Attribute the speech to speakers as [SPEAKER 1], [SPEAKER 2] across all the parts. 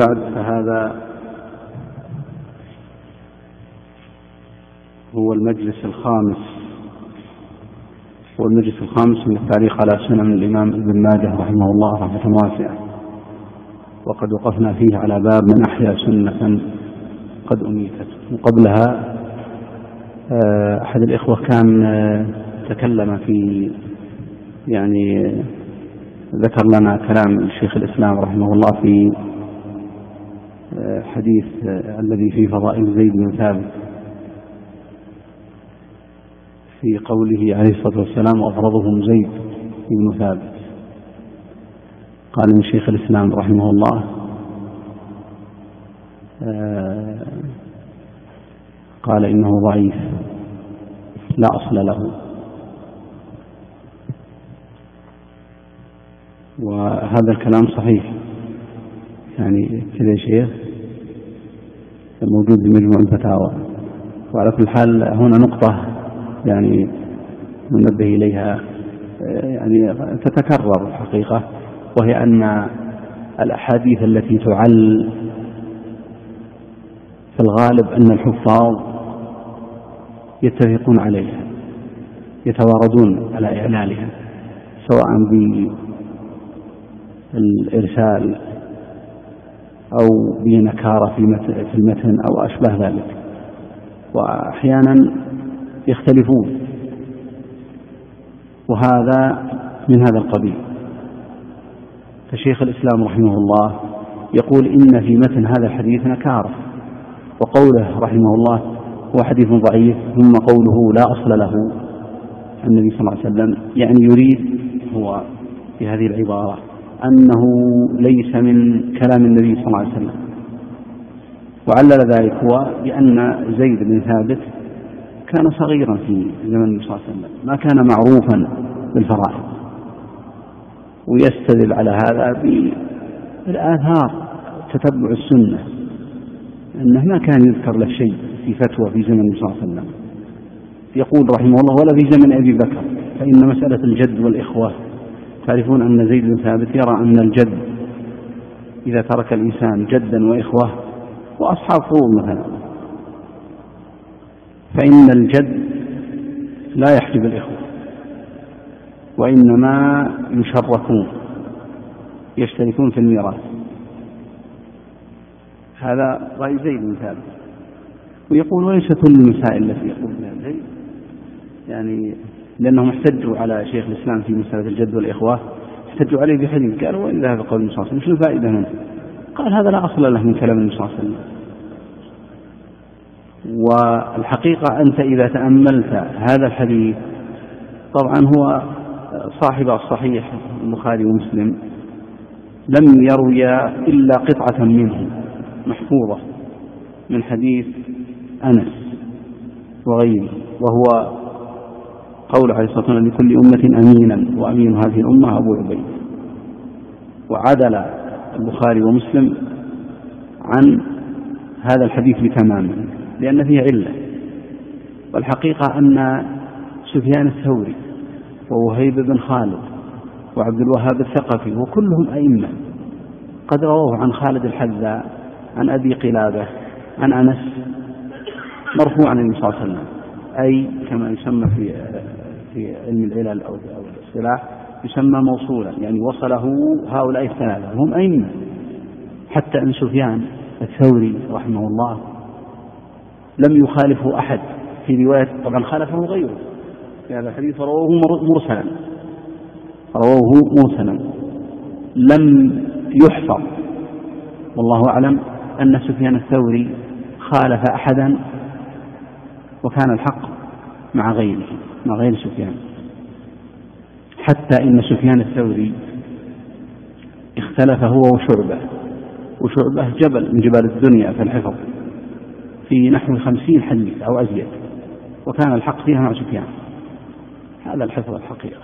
[SPEAKER 1] بعد، فهذا هو المجلس الخامس، والمجلس الخامس من التعليق على سنن الإمام ابن ماجه رحمه الله رحمة واسعة. وقد وقفنا فيه على باب من أحيا سنة قد أميتت. وقبلها أحد الإخوة كان تكلم في ذكر لنا كلام الشيخ الإسلام رحمه الله في حديث الذي في فضائل زيد بن ثابت في قوله عليه الصلاة والسلام: وأفرضهم زيد بن ثابت. قال من شيخ الإسلام رحمه الله: قال إنه ضعيف لا أصل له. وهذا الكلام صحيح، كذا شيء موجود بمجموع الفتاوى. وعلى كل حال هنا نقطة ننبه إليها تتكرر الحقيقة، وهي أن الأحاديث التي تعل في الغالب أن الحفاظ يتفقون عليها، يتواردون على إعلالها، سواء بالإرسال أو بنكارة في المتن أو أشبه ذلك، وأحيانا يختلفون، وهذا من هذا القبيل. فشيخ الإسلام رحمه الله يقول إن في متن هذا الحديث نكارة، وقوله رحمه الله هو حديث ضعيف، ثم قوله لا أصل له النبي صلى الله عليه وسلم، يريد هو في هذه العبارة أنه ليس من كلام النبي صلى الله عليه وسلم. وعلل ذلك هو بأن زيد بن ثابت كان صغيرا في زمن النبي صلى الله عليه وسلم، ما كان معروفا بالفرائض، ويستدل على هذا بالآثار تتبع السنة، أنه ما كان يذكر له شيء في فتوى في زمن النبي صلى الله عليه وسلم. يقول رحمه الله: ولا في زمن أبي بكر، فإن مسألة الجد والإخوة، تعرفون أن زيد بن ثابت يرى أن الجد إذا ترك الإنسان جدا وإخوة وأصحاب فروض مثلا، فإن الجد لا يحجب الإخوة، وإنما يشركون، يشتركون في الميراث. هذا رأي زيد بن ثابت. ويقول: وليس كل المسائل التي يقول بها زيد، لأنهم احتجوا على شيخ الإسلام في مسألة الجد والإخوة، احتجوا عليه بحديث، قالوا: وإن ذهب قول النبي صلى الله عليه وسلم، شو الفائدة منه؟ قال: هذا لا أصل له من كلام النبي صلى الله عليه وسلم. والحقيقة أنت إذا تأملت هذا الحديث، طبعا هو صاحب الصحيح البخاري ومسلم لم يروي إلا قطعة منه محفوظة من حديث أنس وغيره، وهو قول عليه الصلاة والسلام: لكل أمة أمينا، وأمين هذه الأمة أبو عبيد. وعدل البخاري ومسلم عن هذا الحديث بتمامه، لأن فيه علة. والحقيقة أن سفيان الثوري ووهيب بن خالد وعبد الوهاب الثقفي وكلهم أئمة قد رواه عن خالد الحذاء عن أبي قلابة عن أنس مرفوعا عن النبي صلى الله عليه وسلم، أي كما يسمى في علم العلل أو الاصطلاح يسمى موصولا، وصله هؤلاء الثلاثة، هم أئمة. حتى أن سفيان الثوري رحمه الله لم يخالفه أحد في رواية، طبعا خالفه غيره في هذا الحديث، رواه مرسلا لم يحفظ، والله أعلم أن سفيان الثوري خالف أحدا، وكان الحق مع غير سفيان. حتى إن سفيان الثوري اختلف هو وشعبة جبل من جبال الدنيا في الحفظ، في نحو 50 حديث أو أزيد، وكان الحق فيها مع سفيان. هذا الحفظ الحقيقة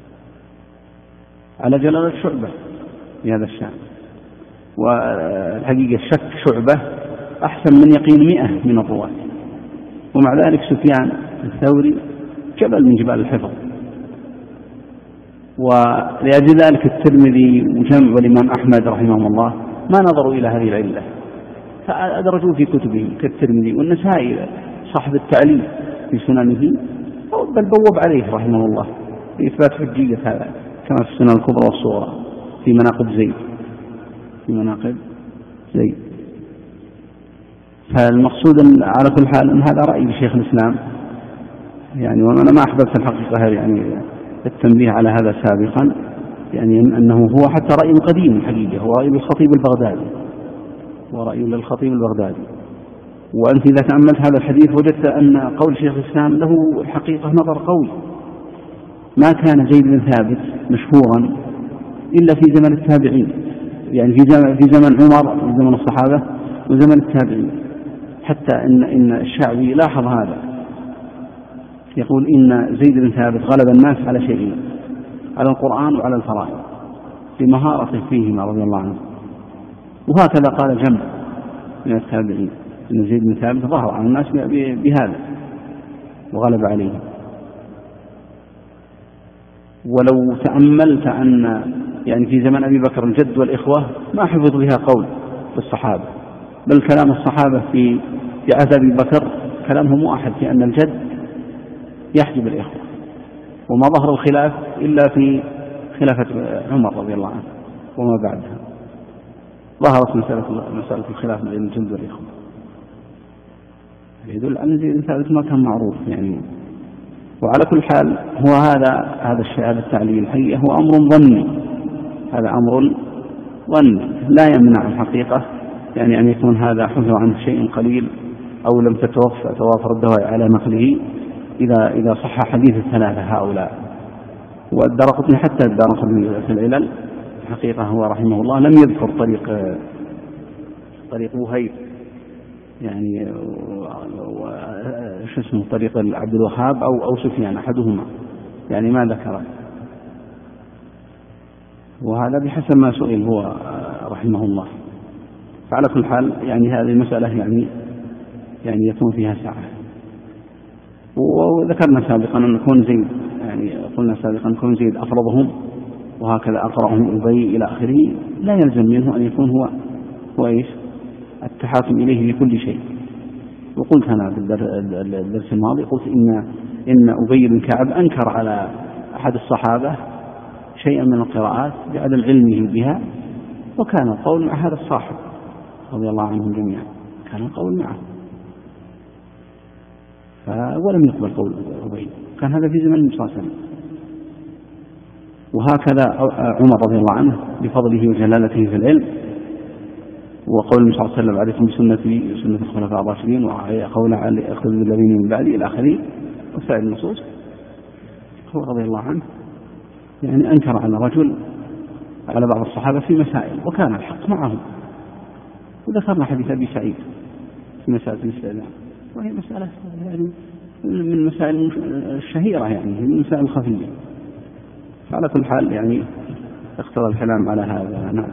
[SPEAKER 1] على جلالة شعبة في هذا الشأن. والحقيقة شك شعبة أحسن من يقين 100 من الرواة، ومع ذلك سفيان الثوري جبل من جبال الحفظ. ولأجل ذلك الترمذي وجمع والإمام أحمد رحمه الله ما نظروا إلى هذه العلة، فأدرجوا في كتبهم كالترمذي والنسائي صاحب التعليل في سننه، بل بوب عليه رحمه الله في إثبات حجية هذا، كما في السنن الكبرى والصغرى في مناقب زيد. فالمقصود على كل حال أن هذا رأي شيخ الإسلام يعني، وأنا ما أحببت الحقيقة يعني التنبيه على هذا سابقا، يعني أنه هو حتى رأي قديم الحقيقة، هو رأي للخطيب البغدادي. وأنت إذا تأملت هذا الحديث وجدت أن قول شيخ الإسلام له الحقيقة نظر قوي. ما كان زيد بن ثابت مشهورا إلا في زمن التابعين، يعني في زمن عمر وزمن الصحابة وزمن التابعين، حتى إن الشعبي لاحظ هذا، يقول إن زيد بن ثابت غلب الناس على شيئين، على القرآن وعلى الفرائض، لمهارته فيهما رضي الله عنه. وهكذا قال جمع من التابعين إن زيد بن ثابت ظهر على الناس بهذا وغلب عليهم. ولو تأملت أن يعني في زمن أبي بكر الجد والإخوة ما حفظوا بها قول الصحابة، بل كلام الصحابة في عهد أبي بكر كلامهم واحد في أن الجد يحجب الإخوة، وما ظهر الخلاف إلا في خلافة عمر رضي الله عنه وما بعدها ظهرت مسألة الخلاف بين الجد والإخوة. يدل أن زيد بن ثابت ما كان معروف يعني. وعلى كل حال هو هذا الشيء، هذا التعليل الحقيقة هو أمر ظني، هذا أمر ظني لا يمنع الحقيقة يعني أن يكون هذا حفظ عنه شيء قليل أو لم توافر الدواء على نقله إذا صح حديث الثلاثة هؤلاء. والدارقطني حتى الدارقطني في العلل الحقيقة هو رحمه الله لم يذكر طريق وهيب يعني شو اسمه طريق عبد الوهاب أو سفيان أحدهما، يعني ما ذكره، وهذا بحسب ما سئل هو رحمه الله. فعلى كل حال يعني هذه المسألة يعني يكون فيها سعة. وذكرنا سابقا أن يكون زيد يعني قلنا سابقا يكون زيد أفرضهم وهكذا أقرأهم أبي إلى آخره، لا يلزم منه أن يكون هو إيش التحاكم إليه في كل شيء. وقلت أنا في الدرس الماضي قلت إن أبي بن كعب أنكر على أحد الصحابة شيئا من القراءات بعدم علمه بها، وكان القول مع هذا الصاحب رضي الله عنهم جميعا، كان القول معه ولم يقبل قول أبي، كان هذا في زمن النبي صلى الله عليه وسلم. وهكذا عمر رضي الله عنه بفضله وجلالته في العلم، وقول النبي صلى الله عليه وسلم عليكم بسنتي وسنة الخلفاء الراشدين وقول علي اخذ بالذين من بعدي إلى آخره وسائر النصوص. هو رضي الله عنه يعني أنكر على رجل على بعض الصحابة في مسائل وكان الحق معهم. وذكرنا حديث أبي سعيد في مسألة الاستئذان، وهي مسألة يعني من المسائل الشهيرة يعني من المسائل الخفية. فعلى كل حال يعني اختار الكلام على هذا. نعم.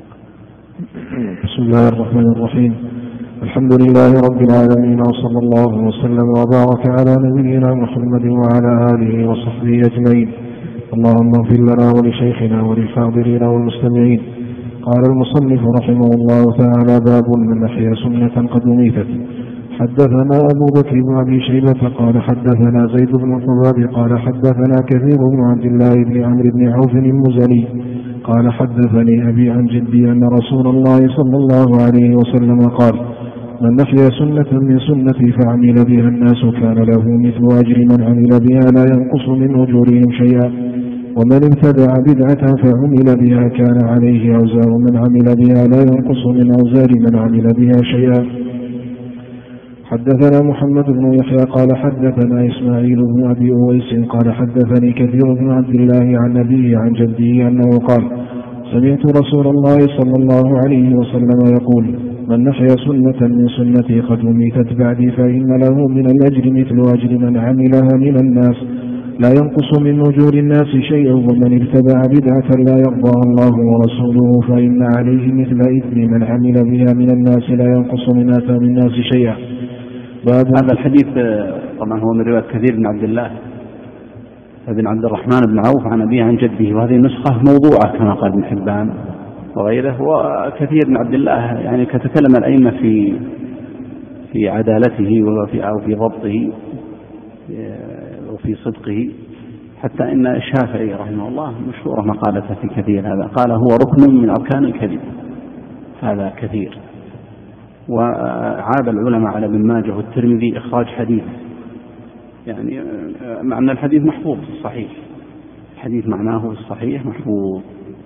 [SPEAKER 2] بسم الله الرحمن الرحيم. الحمد لله رب العالمين، وصلى الله وسلم وبارك على نبينا محمد وعلى آله وصحبه أجمعين. اللهم اغفر لنا ولشيخنا وللحاضرين والمستمعين. قال المصنف رحمه الله تعالى: باب من أحيا سنة قد أميتت. حدثنا أبو بكر بن أبي شيبة قال حدثنا زيد بن حباب قال حدثنا كثير بن عبد الله بن عمرو بن عوف المزني قال حدثني أبي عن جدي أن رسول الله صلى الله عليه وسلم قال: من أحيا سنة من سنتي فعمل بها الناس كان له مثل أجر من عمل بها لا ينقص من أجورهم شيئا، ومن ابتدع بدعة فعمل بها كان عليه أوزار من عمل بها لا ينقص من أوزار من عمل بها شيئا. حدثنا محمد بن يحيى قال حدثنا إسماعيل بن أبي أويس قال حدثني كثير بن عبد الله عن أبيه عن جده أنه قال: سمعت رسول الله صلى الله عليه وسلم يقول: من أحيا سنة من سنتي قد أميتت بعدي فإن له من الأجر مثل أجر من عملها من الناس لا ينقص من أجور الناس شيئا، ومن ابتدع بدعة لا يرضاها الله ورسوله فإن عليه مثل إثم من عمل بها من الناس لا ينقص من آثام الناس شيئا.
[SPEAKER 1] هذا الحديث طبعا هو من رواية كثير بن عبد الله بن عبد الرحمن بن عوف عن أبيه عن جده، وهذه النسخة موضوعة كما قال ابن حبان وغيره. وكثير من عبد الله يعني كتكلم الأئمة في عدالته أو في ضبطه وفي صدقه، حتى إن الشافعي رحمه الله مشهورة مقالته في كثير هذا، قال هو ركن من أركان الكذب، هذا كثير. وعاب العلماء على ابن ماجه والترمذي إخراج حديث، يعني معنى الحديث محفوظ في الصحيح، الحديث معناه في الصحيح محفوظ،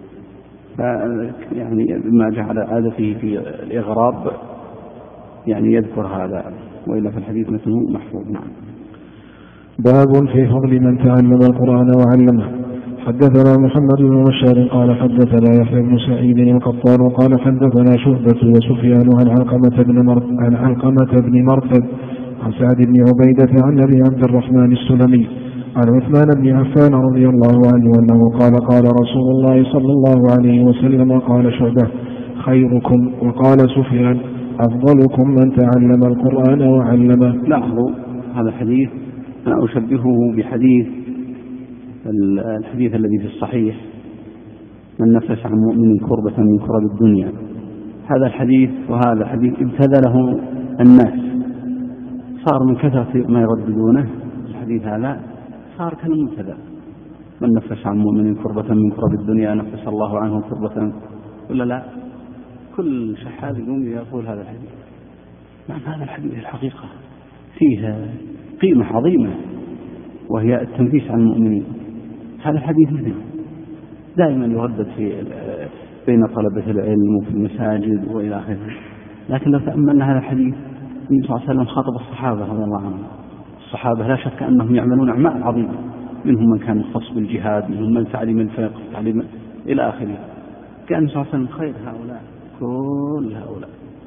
[SPEAKER 1] يعني ابن ماجه على عادته في الإغراب يعني يذكر هذا، وإلا في الحديث مثله محفوظ. نعم.
[SPEAKER 2] باب في فضل من تعلم القرآن وعلمه. حدثنا محمد بن بشار قال حدثنا يحيى بن سعيد القطان قال حدثنا شعبة وسفيان عن علقمة بن مرثد عن سعد بن عبيدة عن أبي عبد الرحمن السلمي عن عثمان بن عفان رضي الله عنه أنه قال قال رسول الله صلى الله عليه وسلم قال شعبة خيركم، وقال سفيان أفضلكم من تعلم القرآن وعلمه.
[SPEAKER 1] لاحظوا هذا الحديث أنا أشبهه بحديث الحديث الذي في الصحيح من نفس عن مؤمن كربة من كرب الدنيا. هذا الحديث وهذا الحديث ابتذله الناس، صار من كثرة ما يرددونه الحديث هذا صار كالمبتذل، من نفس عن مؤمن كربة من كرب الدنيا نفس الله عنه كربة، ولا لا؟ كل شحاذ يقوم يقول هذا الحديث. نعم، هذا الحديث الحقيقة فيها قيمة عظيمة وهي التنفيس عن المؤمنين. هذا الحديث مثله دائما يردد بين طلبة العلم وفي المساجد وإلى آخره. لكن لو تأملنا هذا الحديث النبي صلى الله عليه وسلم خاطب الصحابة رضي الله عنهم. الصحابة لا شك أنهم يعملون أعمال عظيمة، منهم من كان مختص بالجهاد، منهم من تعليم الفقه، تعليم إلى آخره. كان النبي صلى الله عليه وسلم خير هؤلاء، كل هؤلاء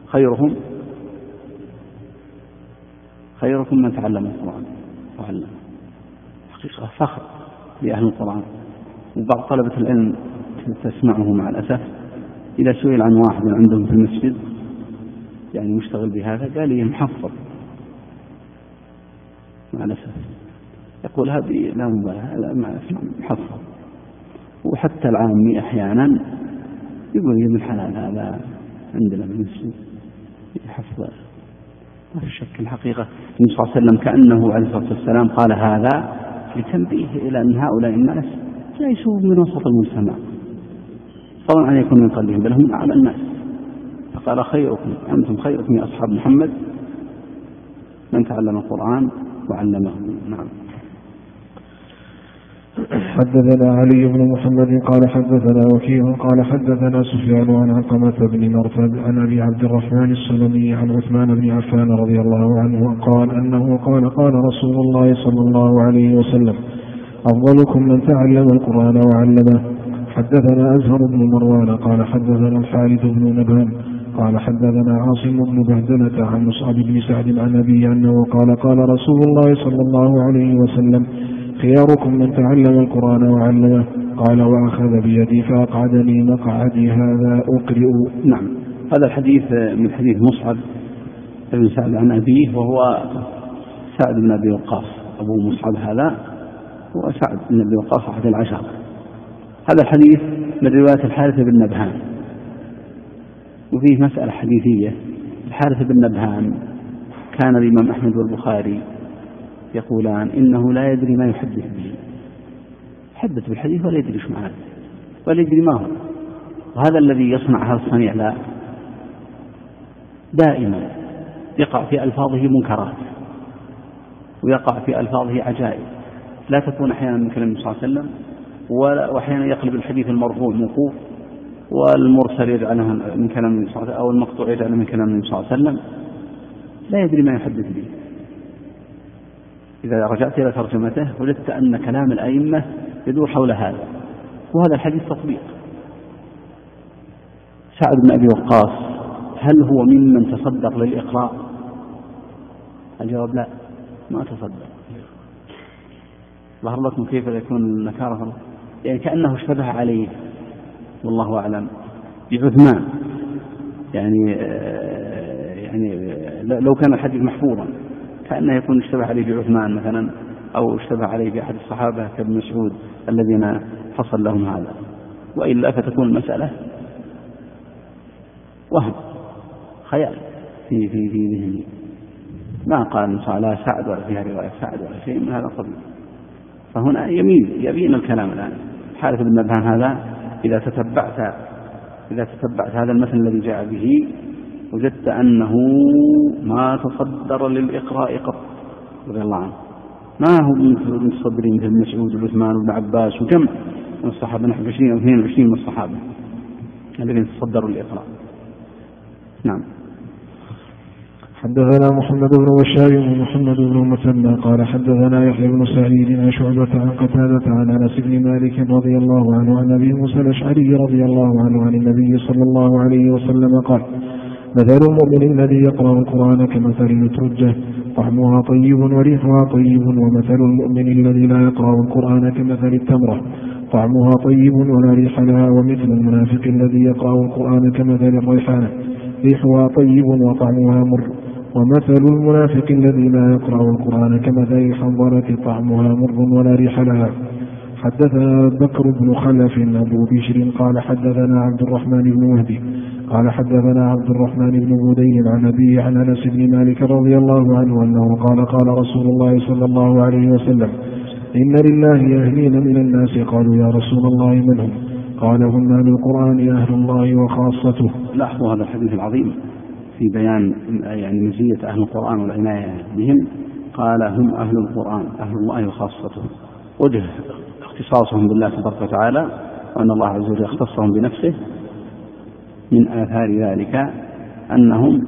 [SPEAKER 1] خيركم من تعلم القرآن وعلمه. حقيقة فخر لأهل القرآن. وبعض طلبة العلم تسمعه مع الأسف إذا سئل عن واحد عندهم في المسجد يعني مشتغل بهذا قال لي محفظ، مع الأسف يقول هذه لا مبالاة محفظ. وحتى العامي أحيانا يقول يا ابن الحلال هذا عندنا بالمسجد يحفظ. ما في شك الحقيقة النبي صلى الله عليه وسلم كأنه عليه الصلاة والسلام قال هذا لتنبيه إلى أن هؤلاء الناس ليسوا من وسط المجتمع، طبعا أن يكون من قلبهم بل هم من أعلى الناس. فقال خيركم أنتم خيركم يا أصحاب محمد من تعلم القرآن وعلمه. نعم.
[SPEAKER 2] حدثنا علي بن محمد قال حدثنا وكيع قال حدثنا سفيان عن علقمة بن مرثد عن أبي عبد الرحمن السلمي عن عثمان بن عفان رضي الله عنه قال أنه قال قال رسول الله صلى الله عليه وسلم أفضلكم من تعلم القرآن وعلمه. حدثنا أزهر بن مروان قال حدثنا الحارث بن نبهان قال حدثنا عاصم بن بهدلة عن مصعب بن سعد عن أبي أنه قال قال رسول الله صلى الله عليه وسلم خياركم من تعلم القرآن وعلمه. قال وأخذ بيدي فأقعدني مقعدي هذا أقرئ.
[SPEAKER 1] نعم، هذا الحديث من حديث مصعب بن سعد عن أبيه، وهو سعد بن أبي وقاص. أبو مصعب هذا هو سعد بن أبي وقاص أحد العشر. هذا الحديث من رواية الحارث بن نبهان. وفيه مسألة حديثية، الحارث بن نبهان كان الإمام أحمد والبخاري يقولان إنه لا يدري ما يحدث به، يحدث بالحديث ولا يدري ايش معناه ولا يدري ما هو. وهذا الذي يصنع هذا الصنيع لا دائما يقع في ألفاظه منكرات ويقع في ألفاظه عجائب لا تكون أحيانا من كلام النبي صلى الله عليه وسلم، وأحيانا يقلب الحديث المرفوع موقوف والمرسل يجعله من كلام النبي صلى الله عليه وسلم أو المقطوع يجعله من كلام النبي صلى الله عليه وسلم، لا يدري ما يحدث به. إذا رجعت إلى ترجمته وجدت أن كلام الأئمة يدور حول هذا، وهذا الحديث تطبيق. سعد بن أبي وقاص هل هو ممن تصدق للإقراء؟ الجواب لا، ما تصدق. ظهر لكم كيف يكون النكارة، يعني كأنه اشتبه عليه والله أعلم بعثمان، يعني لو كان الحديث محفوظا كأنه يكون اشتبه عليه بعثمان مثلا، أو اشتبه عليه بأحد الصحابة كابن مسعود الذين حصل لهم هذا، وإلا فتكون المسألة وهم خيال في ذهنه، ما قال على سعد ولا فيها رواية سعد ولا شيء من هذا القبيل. فهنا يبين الكلام الآن. حارث بن نبهان هذا إذا تتبعت هذا المثل الذي جاء به وجدت أنه ما تصدر للإقراء قط رضي الله عنه، ما هو من المتصدرين مثل مسعود وعثمان وابن عباس وجمع من الصحابة، نحو 20 أو 22 من الصحابة الذين تصدروا الإقراء. نعم.
[SPEAKER 2] حدثنا محمد بن بشار ومحمد بن المثنى قال حدثنا يحيى بن سعيد عن شعبة عن قتادة عن أنس بن مالك رضي الله عنه عن أبي موسى الأشعري رضي الله عنه عن النبي صلى الله عليه وسلم قال: مثل المؤمن الذي يقرأ القرآن كمثل الترجة طعمها طيب وريحها طيب، ومثل المؤمن الذي لا يقرأ القرآن كمثل التمرة طعمها طيب ولا ريح لها، ومثل المنافق الذي يقرأ القرآن كمثل الريحانة ريحها طيب وطعمها مر، ومثل المنافق الذي لا يقرأ القرآن كمثل الحنظلة طعمها مر ولا ريح لها. حدثنا بكر بن خلف أبو بشر قال حدثنا عبد الرحمن بن مهدي قال حدثنا عبد الرحمن بن بدين عن أبيه عن أنس بن مالك رضي الله عنه أنه قال قال رسول الله صلى الله عليه وسلم: إن لله أهلين من الناس. قالوا: يا رسول الله من هم؟ قال: هم أهل القرآن أهل الله وخاصته.
[SPEAKER 1] لاحظوا هذا الحديث العظيم في بيان يعني مزية أهل القرآن والعناية بهم. قال: هم أهل القرآن أهل الله وخاصته، وجه اختصاصهم بالله تبارك وتعالى وأن الله عز وجل اختصهم بنفسه. من آثار ذلك أنهم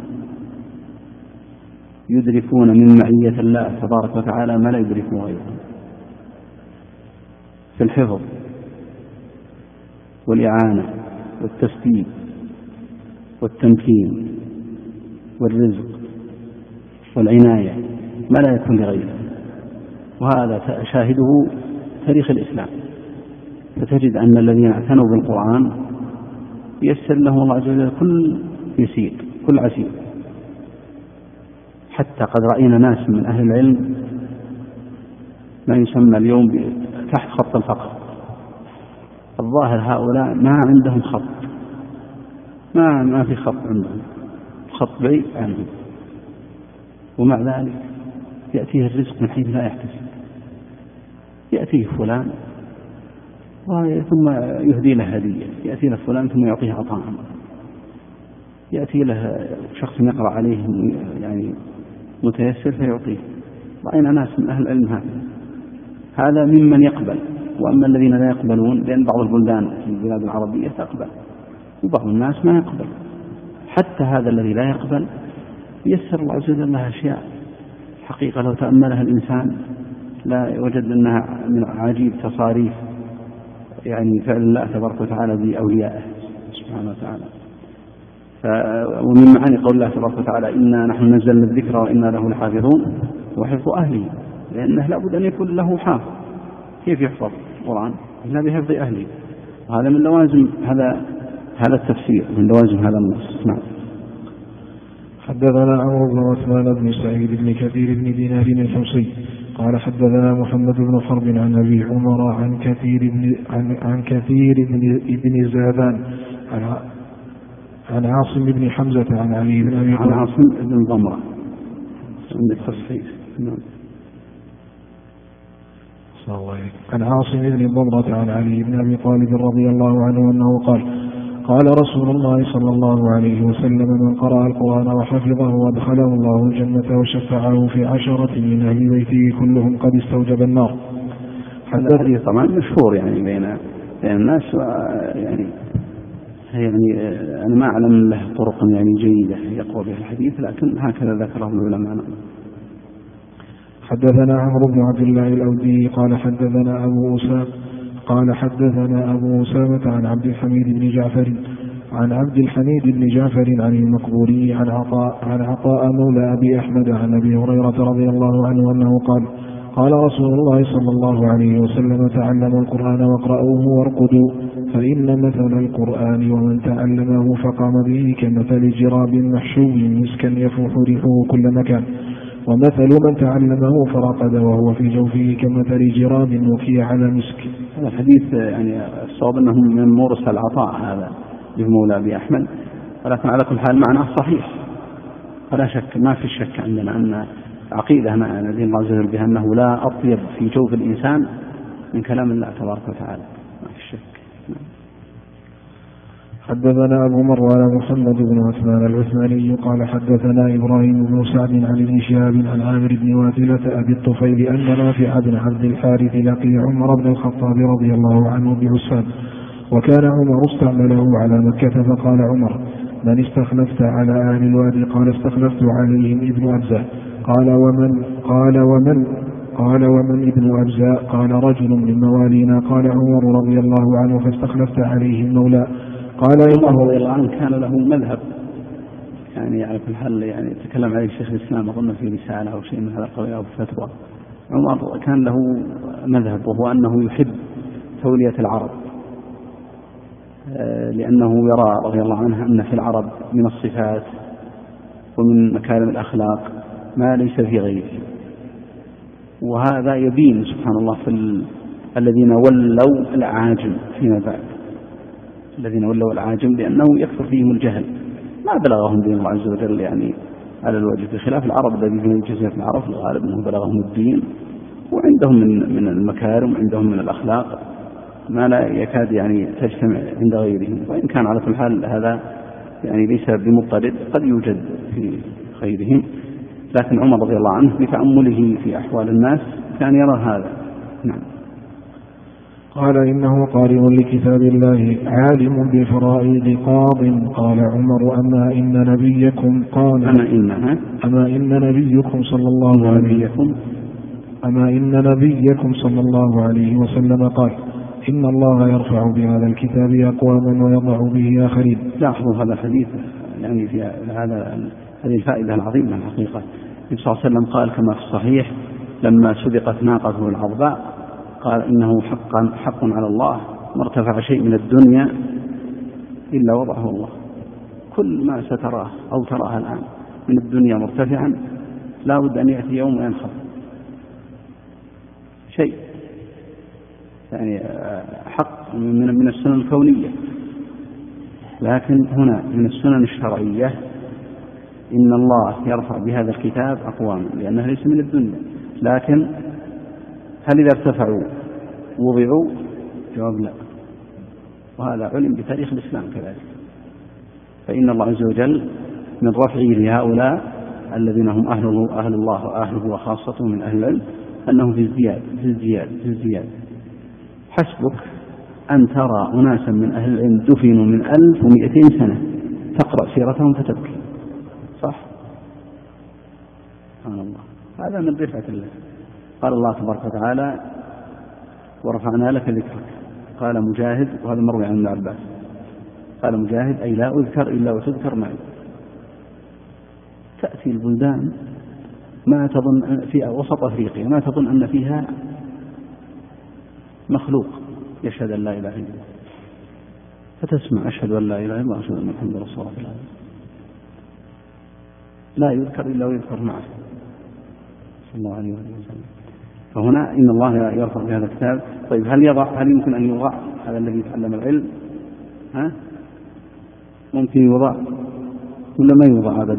[SPEAKER 1] يدركون من معية الله تبارك وتعالى ما لا يدركه غيره في الحفظ والإعانة والتسديد والتمكين والرزق والعناية ما لا يكون لغيره. وهذا شاهده تاريخ الإسلام، فتجد أن الذين اعتنوا بالقرآن يسر لهم الله عز وجل كل يسير كل عسير، حتى قد رأينا ناس من أهل العلم ما يسمى اليوم تحت خط الفقر. الظاهر هؤلاء ما عندهم خط، ما في خط عندهم، خط بعيد عنهم، ومع ذلك يأتيه الرزق من حيث لا يحتسب. يأتيه فلان ثم يهدي له هدية، يأتي له فلان ثم يعطيه عطاء، يأتي له شخص يقرأ عليه يعني متيسر فيعطيه. رأينا ناس من أهل العلم هذا ممن يقبل. وأما الذين لا يقبلون، لأن بعض البلدان في البلاد العربية تقبل وبعض الناس ما يقبل. حتى هذا الذي لا يقبل يسر الله عز وجل له أشياء حقيقة لو تأملها الإنسان لا وجد أنها من عجيب تصاريف يعني فعل الله تبارك وتعالى بأوليائه سبحانه وتعالى. ومن معاني قول الله تبارك وتعالى: إنا نحن نزلنا الذكر وإنا له لحافظون، وحفظ أهله، لأنه لابد أن يكون له حافظ. كيف يحفظ القرآن إلا بحفظ أهله؟ وهذا من لوازم هذا التفسير، من لوازم هذا النص. نعم.
[SPEAKER 2] حدثنا عمرو بن عثمان بن سعيد بن كثير بن دينار الحمصي قال حدثنا محمد بن حرب عن أبي عمر عن كثير بن زادان عن عاصم بن حمزة عن علي بن أبي طالب.
[SPEAKER 1] عن عاصم بن ضمرة عند التصحيح.
[SPEAKER 2] عن عاصم بن ضمرة عن علي بن أبي طالب رضي الله عنه أنه قال: قال رسول الله صلى الله عليه وسلم: من قرأ القرآن وحفظه وادخله الله الجنة وشفعه في 10 من أهل بيته كلهم قد استوجب النار.
[SPEAKER 1] هذا طبعا مشهور يعني بين الناس، يعني أنا ما أعلم له طرق يعني جيدة يقوى بها الحديث، لكن هكذا ذكره العلماء.
[SPEAKER 2] حدثنا عمرو بن عبد الله الأودي قال حدثنا أبو أسامة عن عبد الحميد بن جعفر عن المقبوري عن عطاء مولى أبي أحمد عن أبي هريرة رضي الله عنه أنه قال: قال رسول الله صلى الله عليه وسلم: تعلموا القرآن واقرأوه وارقدوا، فإن مثل القرآن ومن تعلمه فقام به كمثل جراب محشو مسكا يفوح ريحه كل مكان، ومثل من تعلمه فرقد وهو في جوفه كمثل جراب وكي على مسك.
[SPEAKER 1] هذا الحديث يعني الصواب أنه من مرسل عطاء هذا بمولى أبي أحمد ولكن على كل حال معناه صحيح ولا شك، ما في شك عندنا أن عقيدة ما ندين الله عز وجل بها أنه لا أطيب في جوف الإنسان من كلام الله تبارك وتعالى، ما في شك.
[SPEAKER 2] حدثنا أبو مروان محمد بن عثمان العثماني قال حدثنا إبراهيم بن سعد عن ابن شهاب عن عامر بن واثلة أبي الطفيل أن نافع بن عبد الحارث لقي عمر بن الخطاب رضي الله عنه بعسفان، وكان عمر استعمله على مكة، فقال عمر: من استخلفت على أهل الوادي؟ قال: استخلفت عليهم ابن أبزة. قال: ومن ابن أبزة؟ قال: رجل من موالينا. قال عمر رضي الله عنه: فاستخلفت عليهم مولى. قال
[SPEAKER 1] عمر رضي الله عنه كان له مذهب، يعني على كل حال يعني تكلم عليه شيخ الإسلام أظن في رسالة أو شيء من هذا القبيل أو فتوى. عمر كان له مذهب، وهو أنه يحب تولية العرب، لأنه يرى رضي الله عنه أن في العرب من الصفات ومن مكارم الأخلاق ما ليس في غيره، وهذا يبين سبحان الله في الذين ولوا الأعاجم فيما بعد، الذين ولوا الأعاجم لأنه يكثر فيهم الجهل، ما بلغهم دين الله عز وجل يعني على الوجه، بخلاف العرب الذين في جزيرة العرب الغالب أنه بلغهم الدين، وعندهم من المكارم وعندهم من الأخلاق ما لا يكاد يعني تجتمع عند غيرهم، وإن كان على كل حال هذا يعني ليس بمضطرد، قد يوجد في غيرهم، لكن عمر رضي الله عنه بتأمله في أحوال الناس كان يرى هذا. نعم.
[SPEAKER 2] قال: إنه قارئ لكتاب الله عالم بالفرائض قاض. قال عمر: أما إن نبيكم صلى الله عليه وسلم قال: إن الله يرفع بهذا الكتاب أقواما ويضع به آخرين.
[SPEAKER 1] لاحظوا هذا الحديث يعني في هذه الفائدة العظيمة الحقيقة. النبي صلى الله عليه وسلم قال كما في الصحيح لما سبقت ناقته العظباء قال: إنه حق على الله ما ارتفع شيء من الدنيا إلا وضعه الله. كل ما ستراه أو تراه الآن من الدنيا مرتفعا لا بد أن يأتي يوم وينخفض شيء، يعني حق من السنن الكونية. لكن هنا من السنن الشرعية إن الله يرفع بهذا الكتاب أقواما، لأنه ليس من الدنيا، لكن هل إذا ارتفعوا وضعوا؟ جواب لا، وهذا علم بتاريخ الإسلام كذلك. فإن الله عز وجل من رفعه لهؤلاء الذين هم أهل الله وأهله وخاصته من أهل العلم أنهم في الزياد. حسبك أن ترى أناسا من أهل العلم دفنوا من 1200 سنة تقرأ سيرتهم فتبكي، صح؟ سبحان الله، هذا من رفعة الله. قال الله تبارك وتعالى: ورفعنا لك ذكرك. قال مجاهد، وهذا مروي عن ابن عباس، قال مجاهد: أي لا أذكر إلا وتذكر معي. تأتي البلدان ما تظن في وسط أفريقيا ما تظن أن فيها مخلوق يشهد أن لا إله إلا الله، فتسمع: أشهد أن لا إله إلا الله وأشهد أن محمدا رسول الله، لا يذكر إلا ويذكر معه صلى الله عليه وسلم. فهنا إن الله يرفع بهذا الكتاب. طيب هل يمكن أن يوضع هذا الذي يتعلم العلم؟ ممكن يوضع ولا ما يوضع أبدا؟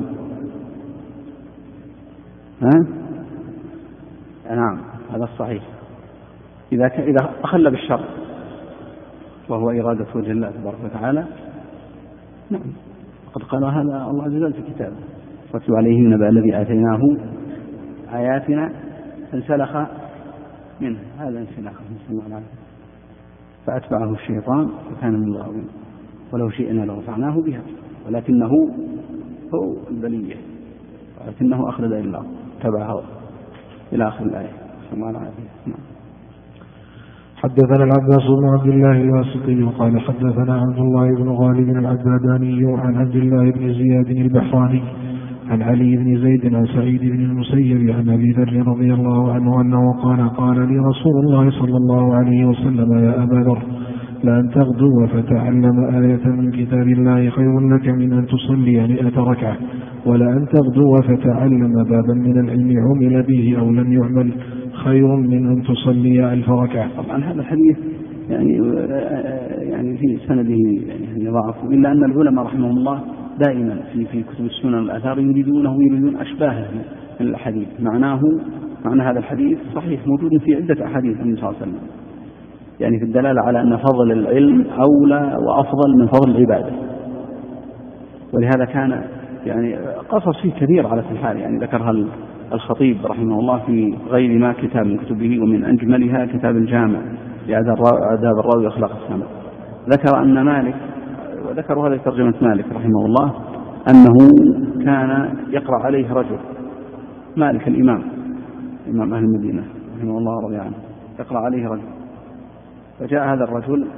[SPEAKER 1] نعم، هذا الصحيح. إذا أخل بالشر وهو إرادة وجه الله تبارك وتعالى، نعم، وقد قال هذا الله عز وجل في كتابه: واتل عليهم نبأ الذي آتيناه آياتنا فانسلخ منه. هذا انسلخ نسأل الله العافية، فأتبعه الشيطان وكان من الغاوين، ولو شئنا لرفعناه بها ولكنه هو البلية، ولكنه أخلد إلى الأرض تبعه إلى آخر الآية. نسأل الله العافية.
[SPEAKER 2] حدثنا العباس بن عبد الله الواسطي قال: حدثنا عبد الله بن غالب العباداني عن عبد الله بن زياد البحراني عن علي بن زيد عن سعيد بن المسيب عن أبي ذر رضي الله عنه أنه قال لي رسول الله صلى الله عليه وسلم: يا أبا ذر، لأن تغدو فتعلم آية من كتاب الله خير لك من أن تصلي 100 ركعة، ولأن تغدو فتعلم بابا من العلم عمل به أو لم يعمل خير من أن تصلي 1000 ركعة.
[SPEAKER 1] طبعا هذا الحديث يعني في سنده يعني ضعف، إلا أن العلماء رحمهم الله دائما في كتب السنن والآثار يريدون أشباهه من الأحاديث. معنى هذا الحديث صحيح موجود في عدة أحاديث النبي صلى الله عليه وسلم، يعني في الدلالة على أن فضل العلم أولى وأفضل من فضل العبادة. ولهذا كان يعني قصص فيه كثير على الحال، يعني ذكرها الخطيب رحمه الله في غير ما كتاب من كتبه، ومن أجملها كتاب الجامع لآداب الراوي وأخلاق السامع. ذكر أن مالك، وذكروا هذه ترجمة مالك رحمه الله، أنه كان يقرأ عليه رجل، مالك الإمام أهل المدينة رحمه الله رضي عنه، يقرأ عليه رجل، فجاء هذا الرجل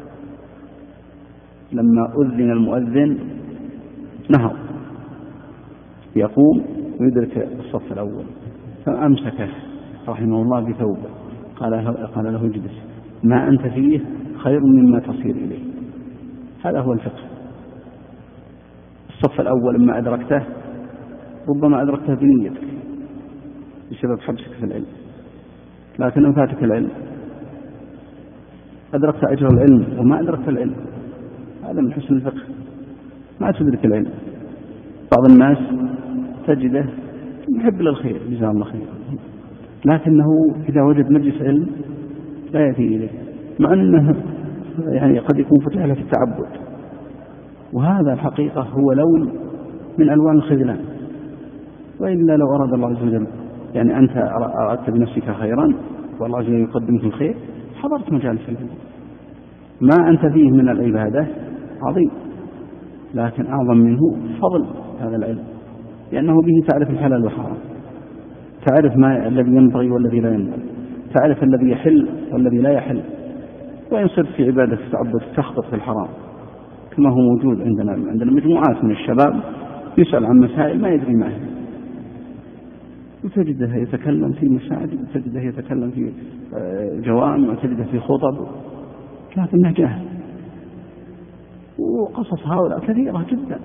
[SPEAKER 1] لما أذن المؤذن نهض يقوم ويدرك الصف الأول، فأمسكه رحمه الله بثوبه، قال له اجلس، ما أنت فيه خير مما تصير إليه. هذا هو الفقه. الصف الأول لما أدركته ربما أدركته بنيتك بسبب حبسك في العلم، لكن إن فاتك العلم أدركت أجر العلم وما أدركت العلم، هذا من حسن الفقه، ما تدرك العلم. بعض الناس تجده يحب للخير جزاه الله خير، لكنه إذا وجد مجلس علم لا يأتي إليه، مع أنه يعني قد يكون فتح له في التعبد، وهذا الحقيقة هو لون من ألوان الخذلان. وإلا لو أراد الله عز وجل، يعني أنت أردت بنفسك خيرا والله عز وجل يقدمك الخير، حضرت مجالس العلم. ما أنت فيه من العبادة عظيم، لكن أعظم منه فضل هذا العلم، لأنه به تعرف الحلال والحرام، تعرف ما الذي ينبغي والذي لا ينبغي، تعرف الذي يحل والذي لا يحل. وإن صرت في عبادة التعبد تخبط في الحرام، كما هو موجود عندنا مجموعات من الشباب يسأل عن مسائل ما يدري ما هي، وتجده يتكلم في مساجد، وتجده يتكلم في جوامع، وتجده في خطب، لكنه جاهل. وقصص هؤلاء كثيرة جدا.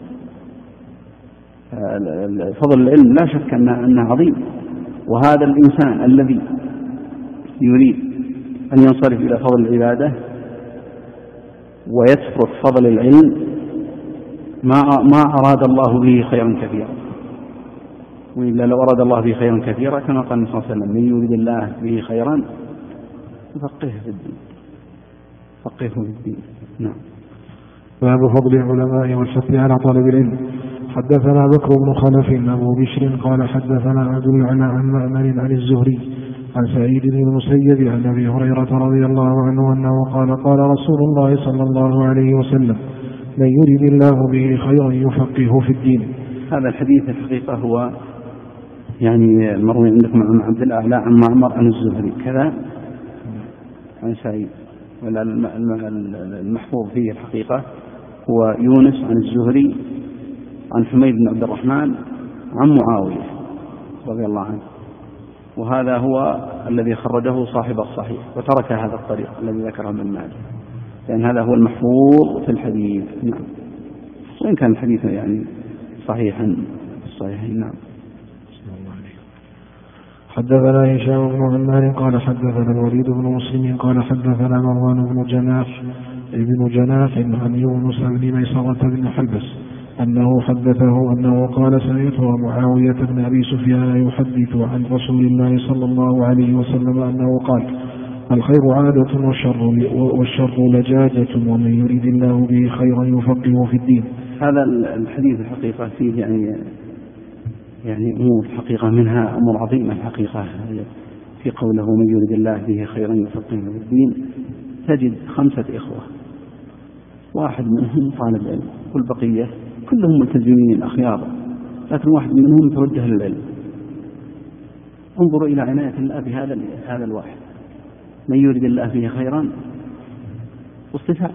[SPEAKER 1] فضل العلم لا شك أنه عظيم، وهذا الإنسان الذي يريد أن ينصرف إلى فضل العبادة ويترك فضل العلم ما أراد الله به خيرا كثيرا. وإلا لو أراد الله به خيرا كثيرا كما قال النبي صلى الله عليه وسلم: من يريد الله به خيرا يفقهه في الدين. فقهه في الدين. نعم.
[SPEAKER 2] باب فضل العلماء والحث على طلب العلم. حدثنا بكر بن خلف أبو بشر قال حدثنا عبد الأعلى عن مأمر عن الزهري عن سعيد بن المسيب عن أبي هريرة رضي الله عنه أنه قال رسول الله صلى الله عليه وسلم: من يريد الله به خيرا يفقهه في الدين.
[SPEAKER 1] هذا الحديث الحقيقة هو يعني المروي عندكم عن عبد الأعلى عن معمر عن الزهري كذا عن سعيد، المحفوظ فيه الحقيقة هو يونس عن الزهري عن حميد بن عبد الرحمن عن معاوية رضي الله عنه، وهذا هو الذي خرجه صاحب الصحيح وترك هذا الطريق الذي ذكره ابن ماجه، لأن هذا هو المحفوظ في الحديث. نعم. وإن كان الحديث يعني صحيحا الصحيحين. نعم.
[SPEAKER 2] حدثنا هشام بن عمار قال حدثنا الوليد بن مسلم قال حدثنا مروان بن جناح عن يونس بن ميسرة بن حلبس أنه حدثه أنه قال: سمعت معاوية بن أبي سفيان يحدث عن رسول الله صلى الله عليه وسلم أنه قال: الخير عادة والشر لجاجة، ومن يريد الله به خيرا يفقهه في الدين.
[SPEAKER 1] هذا الحديث الحقيقة فيه يعني أمور حقيقة، منها أمور عظيمة الحقيقة في قوله: من يريد الله به خيرا يفقهه في الدين. تجد 5 إخوة، واحد منهم طالب علم والبقية كلهم ملتزمين أخيار، لكن واحد منهم يتوجه للعلم. انظروا إلى عناية الله بهذا الواحد. من يريد الله به خيرا واصطفاء.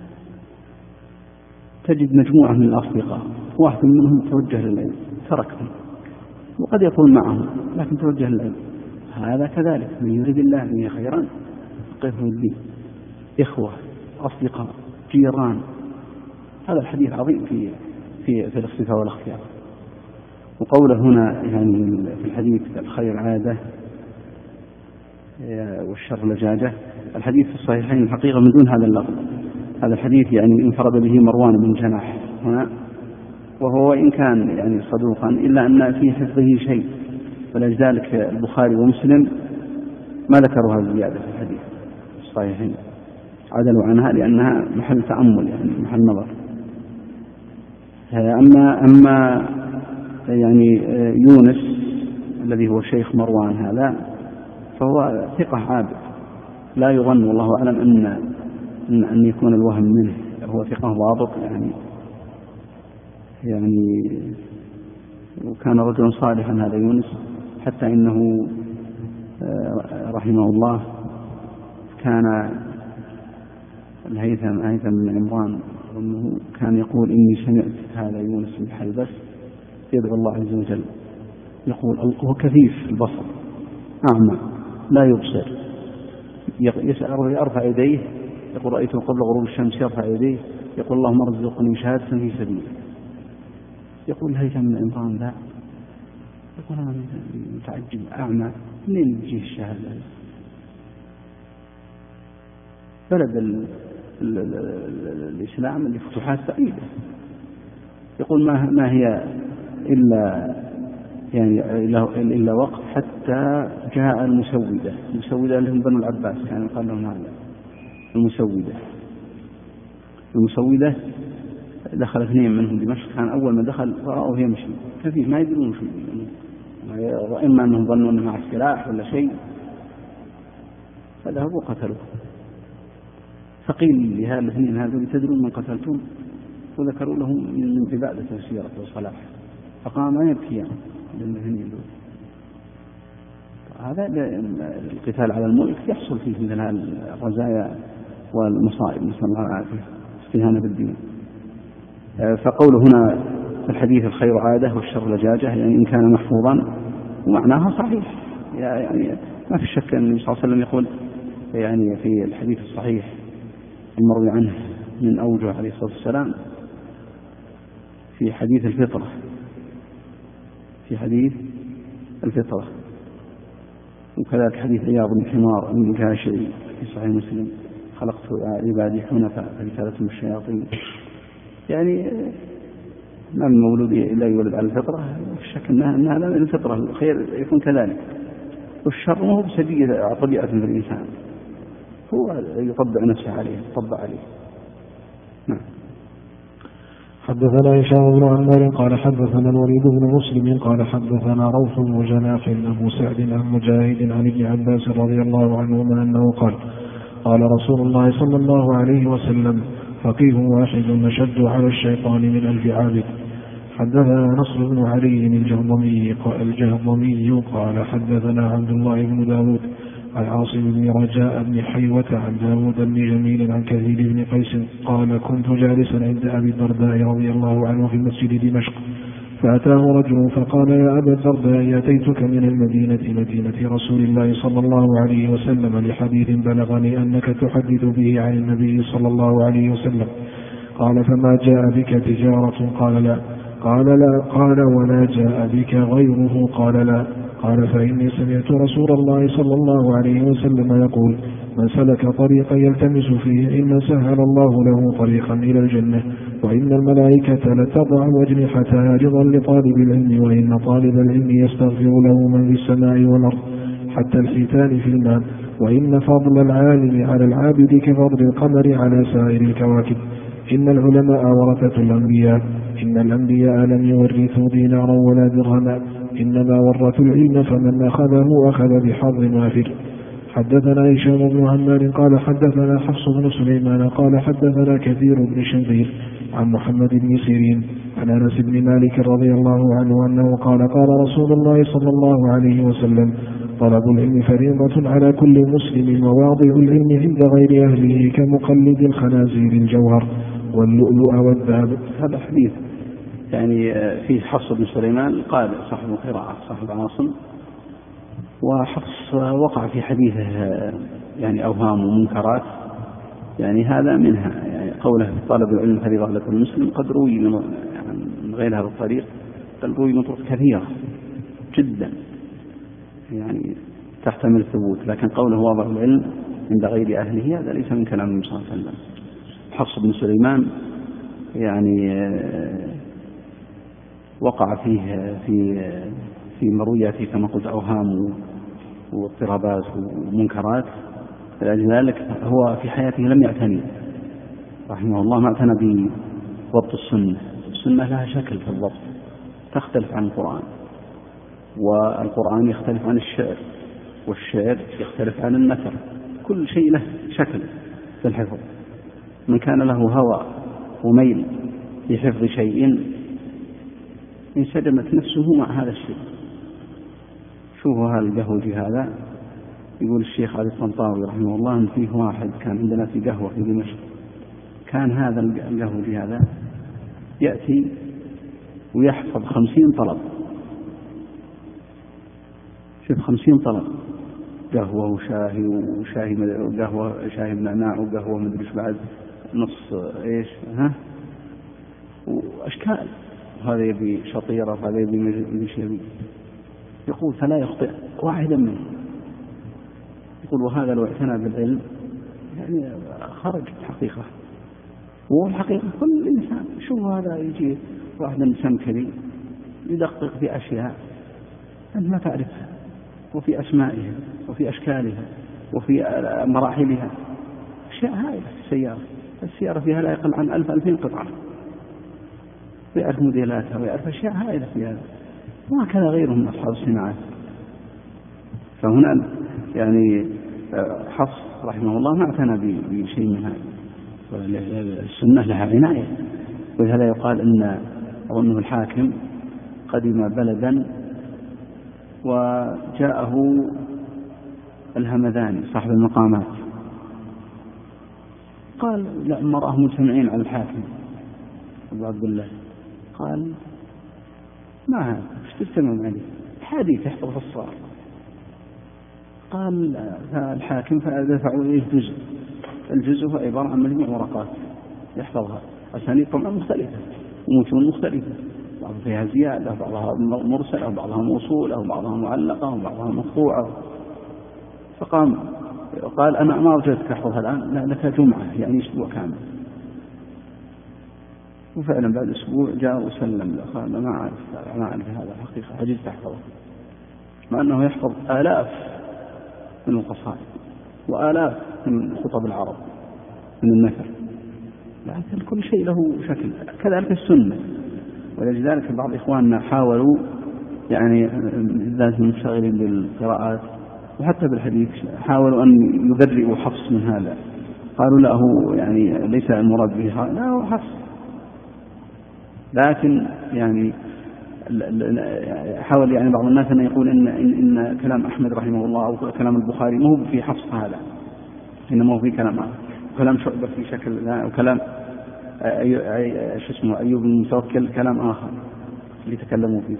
[SPEAKER 1] تجد مجموعة من الأصدقاء، واحد منهم توجه للعلم تركهم، وقد يكون معهم لكن توجه للعلم. هذا كذلك، من يريد الله به خيرا يفقهه في الدين. إخوة، أصدقاء، جيران. هذا الحديث عظيم في الاصطفاء والاختيار. وقوله هنا يعني في الحديث: الخير عادة والشر لجاجة. الحديث في الصحيحين الحقيقة من دون هذا اللفظ. هذا الحديث يعني انفرد به مروان بن جناح هنا، وهو وإن كان يعني صدوقا إلا أن في حفظه شيء، ولذلك البخاري ومسلم ما ذكروا هذه الزيادة في الحديث الصحيحين، عدلوا عنها لأنها محل تأمل يعني محل نظر. أما يعني يونس الذي هو شيخ مروان هذا فهو ثقة عابد، لا يظن والله أعلم أن يكون الوهم منه، هو ثقة ضابط يعني وكان رجلا صالحا هذا يونس، حتى إنه رحمه الله كان الهيثم بن عمران أنه كان يقول إني سمعت هذا يونس بن حلبس يدعو الله عز وجل، يقول هو كثيف البصر أعمى لا يبصر، يرفع يديه يقول رأيته قبل غروب الشمس يرفع يديه يقول اللهم ارزقني شهادة في سبيله. يقول الهيثم بن عمران لا، يقول أنا متعجب أعمى منين يجيه الشهادة؟ بلد الإسلام اللي فتوحات بعيدة، يقول ما هي إلا وقت حتى جاء المسودة اللي هم بنو العباس كانوا يقال لهم هذا المسودة دخل 2 منهم دمشق، كان أول ما دخل رأوه يمشي كثير ما يدرون شو، وإما أنهم ظنوا أنه مع السلاح ولا شيء، فذهبوا قتلوه. فقيل لهذا الاثنين هذول تدرون من قتلتم؟ وذكروا لهم من عبادة وسيرة وصلاح، فقاما يبكيان للاثنين دول. هذا القتال على الملك يحصل فيه مثل الرزايا والمصائب، نسأل الله العافية، استهانة بالدين. فقوله هنا في الحديث الخير عادة والشر لجاجة، يعني إن كان محفوظا ومعناها صحيح، يعني ما في شك أن النبي صلى الله عليه وسلم يقول يعني في الحديث الصحيح المروي عنه من أوجه عليه الصلاة والسلام في حديث الفطرة، وكذلك حديث عياض بن حمار المجاشعي في صحيح مسلم خلقت عبادي حنفاء فجعلتهم الشياطين. يعني ما من مولود إلا يولد على الفطرة، في شك أنها لا من الفطرة، الخير يكون كذلك، والشر هو بسبيل طبيعة في الإنسان، هو يطبع نفسه عليه طبع عليه. نعم.
[SPEAKER 2] حدثنا هشام بن عمار قال حدثنا الوليد بن مسلم قال حدثنا روح بن جناح أبو سعد عن مجاهد عن ابن عباس رضي الله عنهما أنه قال رسول الله صلى الله عليه وسلم فقيه واحد نشد على الشيطان من 1000 عابد. حدثنا نصر بن علي الجهضمي قال حدثنا عبد الله بن داود عن عاصم بن رجاء بن حيوة عن داود بن جميل عن كثير بن قيس قال كنت جالسا عند أبي الدرداء رضي الله عنه في مسجد دمشق، فأتاه رجل فقال يا أبا الدرداء أتيتك من المدينة مدينة رسول الله صلى الله عليه وسلم لحديث بلغني أنك تحدث به عن النبي صلى الله عليه وسلم. قال فما جاء بك تجارة؟ قال لا. قال ولا جاء بك غيره؟ قال لا. قال فإني سمعت رسول الله صلى الله عليه وسلم يقول من سلك طريقا يلتمس فيه علما سهل الله له طريقا إلى الجنة، وإن الملائكة لتضع أجنحتها رضا لطالب العلم، وإن طالب العلم يستغفر له من في السماء والأرض حتى الحيتان في الماء، وإن فضل العالم على العابد كفضل القمر على سائر الكواكب. إن العلماء ورثة الأنبياء، إن الأنبياء لم يورثوا دينارا ولا درهما، إنما ورثوا العلم فمن أخذه أخذ بحظ وافر. حدثنا هشام بن عمار قال حدثنا حفص بن سليمان قال حدثنا كثير بن شنقيط عن محمد بن سيرين عن أنس بن مالك رضي الله عنه أنه قال رسول الله صلى الله عليه وسلم طلب العلم فريضة على كل مسلم، وواضع العلم عند غير أهله كمقلد الخنازير الجوهر واللؤلؤ والذهب.
[SPEAKER 1] هذا حديث يعني فيه حفص بن سليمان قال صاحب القراءة صاحب عاصم، وحفص وقع في حديثه يعني أوهام ومنكرات، يعني هذا منها يعني قوله طلب العلم فريضة على كل مسلم قد روي من غير هذا الطريق، بل روي من طرق كثيرة جدا يعني تحتمل الثبوت، لكن قوله واضع العلم عند غير أهله هذا ليس من كلام النبي صلى الله عليه وسلم. حفص بن سليمان يعني وقع فيه في مروياته كما قلت أوهام واضطرابات ومنكرات، فلذلك هو في حياته لم يعتني رحمه الله، ما اعتنى بضبط السنة. السنة لها شكل في الضبط تختلف عن القرآن، والقرآن يختلف عن الشعر، والشعر يختلف عن النثر، كل شيء له شكل في الحفظ. من كان له هوى وميل في حفظ شيء انسجمت نفسه مع هذا الشيء. شوفوا القهوجي هذا، يقول الشيخ علي الطنطاوي رحمه الله أن فيه واحد كان عندنا في قهوة في دمشق، كان هذا القهوجي هذا يأتي ويحفظ 50 طلب. شوف 50 طلب، قهوة وشاهي وشاهي وقهوة شاهي بنعناع وقهوة مدري ايش بعد نص ايش واشكال، وهذا يبي شطيرة وهذا يبي شيء. يقول فلا يخطئ واحدا منه. يقول وهذا لو اعتنى بالعلم يعني خرج حقيقة. والحقيقة كل إنسان شو هذا يجي واحد إنسان كريم يدقق في أشياء أنت ما تعرفها، وفي أسمائها وفي أشكالها وفي مراحلها، أشياء هائلة في السيارة فيها لا يقل عن 1000-2000 قطعة، ويعرف موديلاتها ويعرف أشياء هائلة في هذا، وما كان غيرهم من أصحاب الصناعات. فهنا يعني حفص رحمه الله ما اعتنى بشيء من هذا. السنة لها عناية، ولهذا يقال إن أظنه الحاكم قدم بلدا وجاءه الهمذاني صاحب المقامات، قال لما رأه مجتمعين على الحاكم أبو عبد الله قال ما هذا ايش تجتمعون عليه؟ حديث يحفظ في الصغار. قال الحاكم فدفعوا إليه جزء، الجزء هو عبارة عن مجموع ورقات يحفظها، أسانيد طبعا مختلفة ومتون مختلفة، بعضها فيها زيادة، بعضها مرسلة وبعضها موصولة وبعضها معلقة وبعضها مقطوعة. فقام قال أنا ما رجعتك أحفظها الآن، لا لك جمعة يعني أسبوع كامل. وفعلا بعد أسبوع جاء وسلم له، قال ما أعرف هذا الحقيقة، عجزت أحفظه، مع أنه يحفظ آلاف من القصائد وآلاف من خطب العرب من النثر، لكن كل شيء له شكل. كذلك السنة، ولذلك بعض إخواننا حاولوا يعني ذات المشتغلين بالقراءات وحتى بالحديث حاولوا أن يبرئوا حفص من هذا، قالوا لا هو يعني ليس المراد به، لا هو حفص، لكن يعني حاول يعني بعض الناس أن يقول إن كلام أحمد رحمه الله أو كلام البخاري ما هو في حفص هذا، إنما هو في كلام شعبة في شكل، وكلام أيوب المتوكل كلام آخر اللي تكلموا فيه.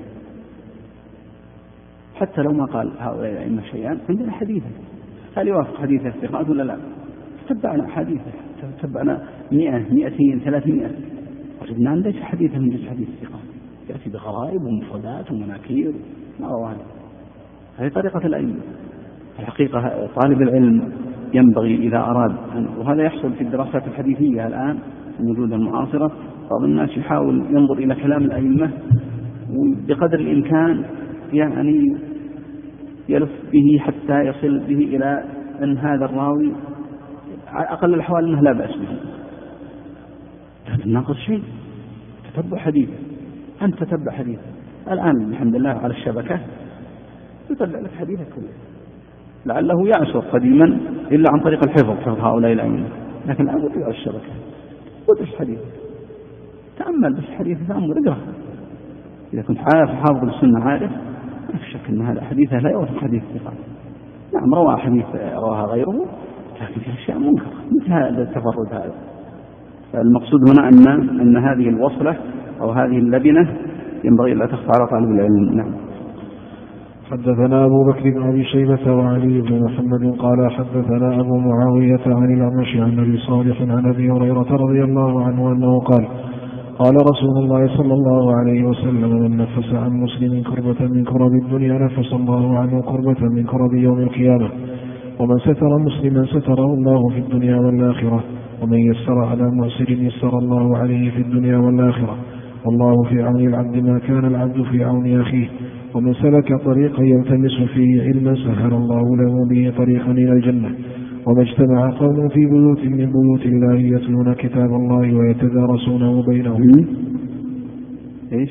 [SPEAKER 1] حتى لو ما قال هؤلاء الأئمة شيئا عندنا حديثا، هل يوافق حديث الثقات ولا لا؟ تتبعنا حديثه، تتبعنا 100 200 300 وجدنا عنده ليس حديثا من جزء حديث الثقات، يأتي بغرائب ومفردات ومناكير ما هو هذه طريقة الأئمة. الحقيقة طالب العلم ينبغي إذا أراد وهذا يحصل في الدراسات الحديثية الآن الموجودة المعاصرة، بعض الناس يحاول ينظر إلى كلام الأئمة وبقدر الإمكان يعني يلف به حتى يصل به إلى أن هذا الراوي أقل الأحوال أنه لا بأس به، لكن ناقص شيء. تتبع حديثه، أنت تتبع حديثه الآن الحمد لله على الشبكة يطلع لك حديثه كله، لعله يعسر قديما إلا عن طريق حفظ هؤلاء الأئمة، لكن الآن يطلع على الشبكة ودرس حديث، تأمل بس حديث تأمل اقرأ. إذا كنت عارف حافظ السنة عارف ما في شك أن هذا حديثه لا يوافق حديث الثقات. نعم روى حديث رواها غيره لكن في أشياء منكرة مثل هذا التفرد هذا. المقصود هنا أن هذه الوصلة أو هذه اللبنة ينبغي لا تخفى على طالب العلم. نعم.
[SPEAKER 2] حدثنا أبو بكر بن أبي شيبة وعلي بن محمد قال حدثنا أبو معاوية عن الأعمش عن أبي صالح عن أبي هريرة رضي الله عنه أنه قال قال رسول الله صلى الله عليه وسلم من نفس عن مسلم كربة من كرب الدنيا نفس الله عنه كربة من كرب يوم القيامة، ومن ستر مسلما ستره الله في الدنيا والآخرة، ومن يسر على معسر يسر الله عليه في الدنيا والآخرة، والله في عون العبد ما كان العبد في عون أخيه. ومن سلك طريقا يلتمس فيه علما سهل الله له به طريقا إلى الجنة. وما اجتمع قوم في بيوت من بيوت الله يتلون كتاب الله ويتدارسونه بينهم.
[SPEAKER 1] ايش؟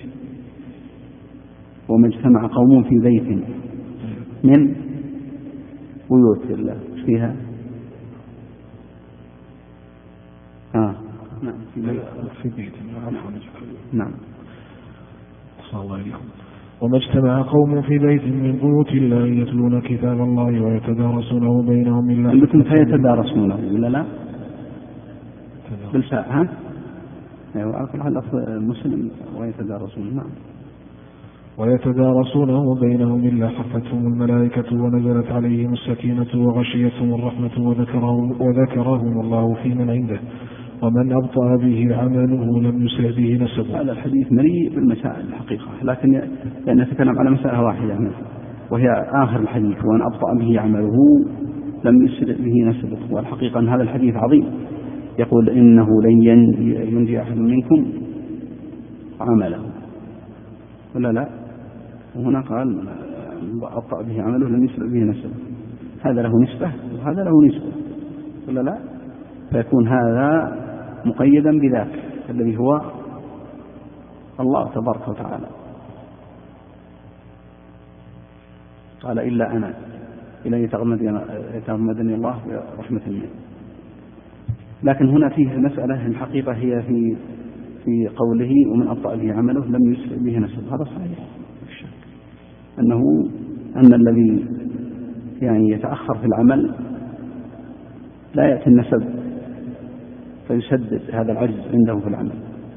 [SPEAKER 1] وما اجتمع قوم في بيت من بيوت الله فيها
[SPEAKER 2] نعم في بيت.
[SPEAKER 1] نعم.
[SPEAKER 2] صلى الله عليكم. وما اجتمع قوم في بيت من بيوت الله يتلون كتاب الله ويتدارسونه بينهم إلا
[SPEAKER 1] عندكم فيتدارسونه ولا لا؟ بالفاء ها؟ أيوة على كل حال لفظ مسلم ويتدارسونه. نعم.
[SPEAKER 2] ويتدارسونه بينهم إلا حفتهم الملائكة ونزلت عليهم السكينة وغشيتهم الرحمة وذكرهم الله في من عنده. ومن أبطأ به عمله لم يسع به نسبه.
[SPEAKER 1] هذا الحديث مليء بالمسائل الحقيقة، لكن نتكلم على مسألة واحدة وهي آخر الحديث: ومن أبطأ به عمله لم يسع به نسبه. والحقيقة أن هذا الحديث عظيم، يقول إنه لن ينجي أحد منكم عمله ولا لا، وهنا قال أبطأ به عمله لم يسع به نسبه. هذا له نسبة وهذا له نسبة ولا لا، فيكون هذا مقيدا بذاك الذي هو الله تبارك وتعالى. قال إلا أنا إلى يتغمدني الله برحمة منه. لكن هنا فيه مسألة الحقيقة هي في قوله ومن أبطأ به عمله لم يسرع به نسبه. هذا صحيح أن الذي يعني يتأخر في العمل لا يأتي النسب فيسدد هذا العجز عنده في العمل.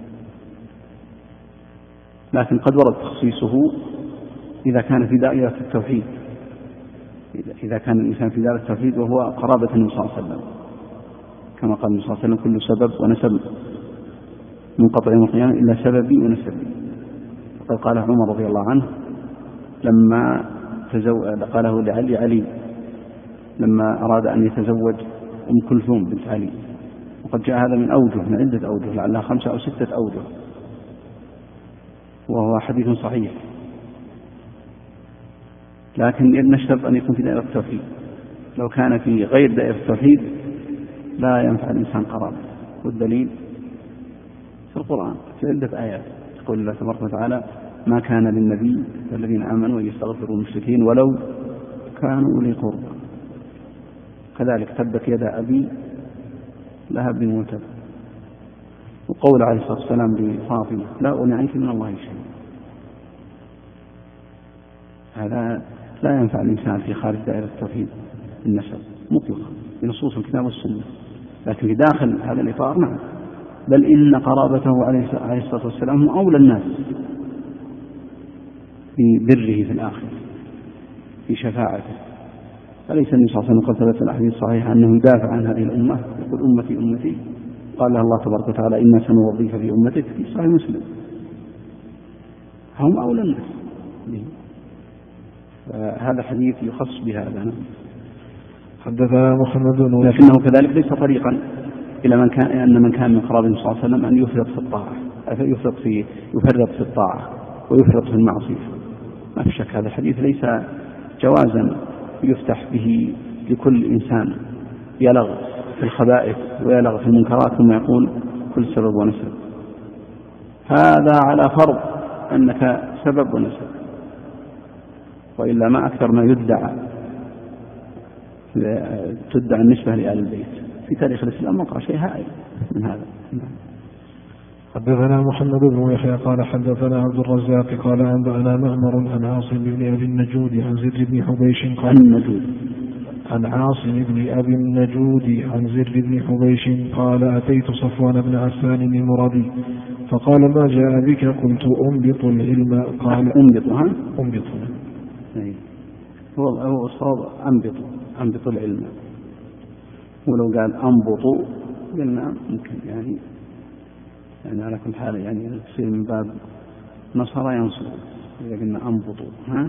[SPEAKER 1] لكن قد ورد تخصيصه إذا كان في دائرة التوحيد، إذا كان الإنسان في دائرة التوحيد وهو قرابة النبي صلى الله عليه وسلم، كما قال النبي صلى الله عليه وسلم: كل سبب ونسب منقطع يوم القيامة إلا سببي ونسبي. وقد قال عمر رضي الله عنه لما قاله لعلي لما أراد أن يتزوج أم كلثوم بنت علي، وقد جاء هذا من عدة أوجه لعلها 5 أو 6 أوجه، وهو حديث صحيح. لكن نشترط أن يكون في دائرة التوحيد. لو كان في غير دائرة التوحيد لا ينفع الإنسان قرابة. والدليل في القرآن في عدة آيات، يقول الله تبارك وتعالى: ما كان للنبي والذين آمنوا أن يستغفروا المشركين ولو كانوا أولي قربى. كذلك تبت يدا أبي لهب وتب. وقول عليه الصلاة والسلام لفاطمة: لا أغني عنك من الله شيء. هذا لا ينفع الإنسان في خارج دائرة التوحيد النسب مطلقا بنصوص الكتاب والسنة، لكن في داخل هذا الإطار نعم، بل إن قرابته عليه الصلاة والسلام هو أولى الناس ببره في الآخرة في شفاعته. أليس النبي صلى الله عليه وسلم قد ثبت الأحاديث الصحيحة أنه يدافع عن هذه الأمة، يقول: أمتي أمتي، قال له الله تبارك وتعالى: إنا سنوظيف في أمتك، في صحيح مسلم. هم أولى الناس. هذا حديث يخص بهذا.
[SPEAKER 2] حدثنا محمد
[SPEAKER 1] لكنه كذلك ليس طريقا إلى من كان من قرابة النبي صلى الله عليه وسلم أن يفرط في الطاعة، يفرط في الطاعة ويفرط في المعصية. ما في شك هذا الحديث ليس جوازا يفتح به لكل إنسان يلغ في الخبائث ويلغ في المنكرات ثم يقول كل سبب ونسب. هذا على فرض أنك سبب ونسب، وإلا ما أكثر ما تدعى النسبة لآل البيت في تاريخ الإسلام. وقع شيء هائل من هذا.
[SPEAKER 2] حدثنا محمد بن يحيى قال حدثنا عبد الرزاق قال أنبأنا معمر عن عاصم بن أبي النجود عن زر بن حبيش عن عاصم بن أبي النجود عن زر بن حبيش قال: أتيت صفوان بن عفان المرادي فقال: ما جاء بك؟ قلت: أنبط العلم. قال: أنبط.
[SPEAKER 1] هو الصواب أنبط العلم، ولو قال أنبطوا قلنا ممكن يعني على كل حال يعني تصير من باب نصر ينصر إذا قلنا أنبطوا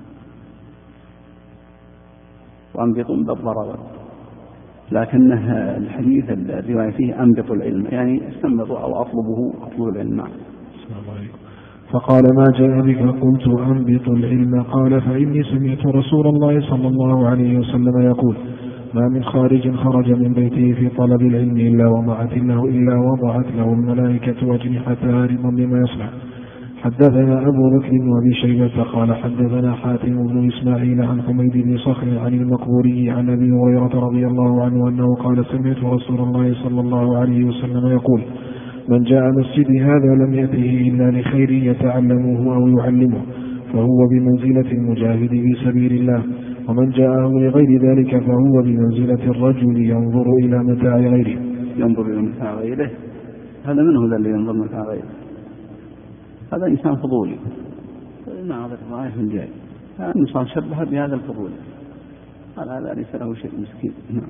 [SPEAKER 1] وأنبطوا من باب ضرر. لكنه الحديث الرواية فيه أنبطوا العلم، يعني استنبطوا أو أطلب العلم.
[SPEAKER 2] فقال ما جاء بك؟ قلت أنبط العلم. قال فإني سمعت رسول الله صلى الله عليه وسلم يقول ما من خارج خرج من بيته في طلب العلم إلا وضعت له الملائكة أجنحتها رضا بما يصنع. حدثنا أبو بكر بن أبي شيبة قال حدثنا حاتم بن إسماعيل عن حميد بن صخر عن المقبوري عن أبي هريرة رضي الله عنه أنه قال سمعت رسول الله صلى الله عليه وسلم يقول من جاء مسجدي هذا لم يأته إلا لخير يتعلمه أو يعلمه فهو بمنزلة المجاهد في سبيل الله، ومن جاءه لغير ذلك فهو بمنزلة الرجل ينظر إلى متاع غيره.
[SPEAKER 1] ينظر إلى متاع غيره، هذا منه ذا اللي ينظر متاع غيره، هذا إنسان فضولي ناظر رايح جاي، هذا إنسان شبه بهذا الفضول، هذا ليس له شيء مسكين. نعم.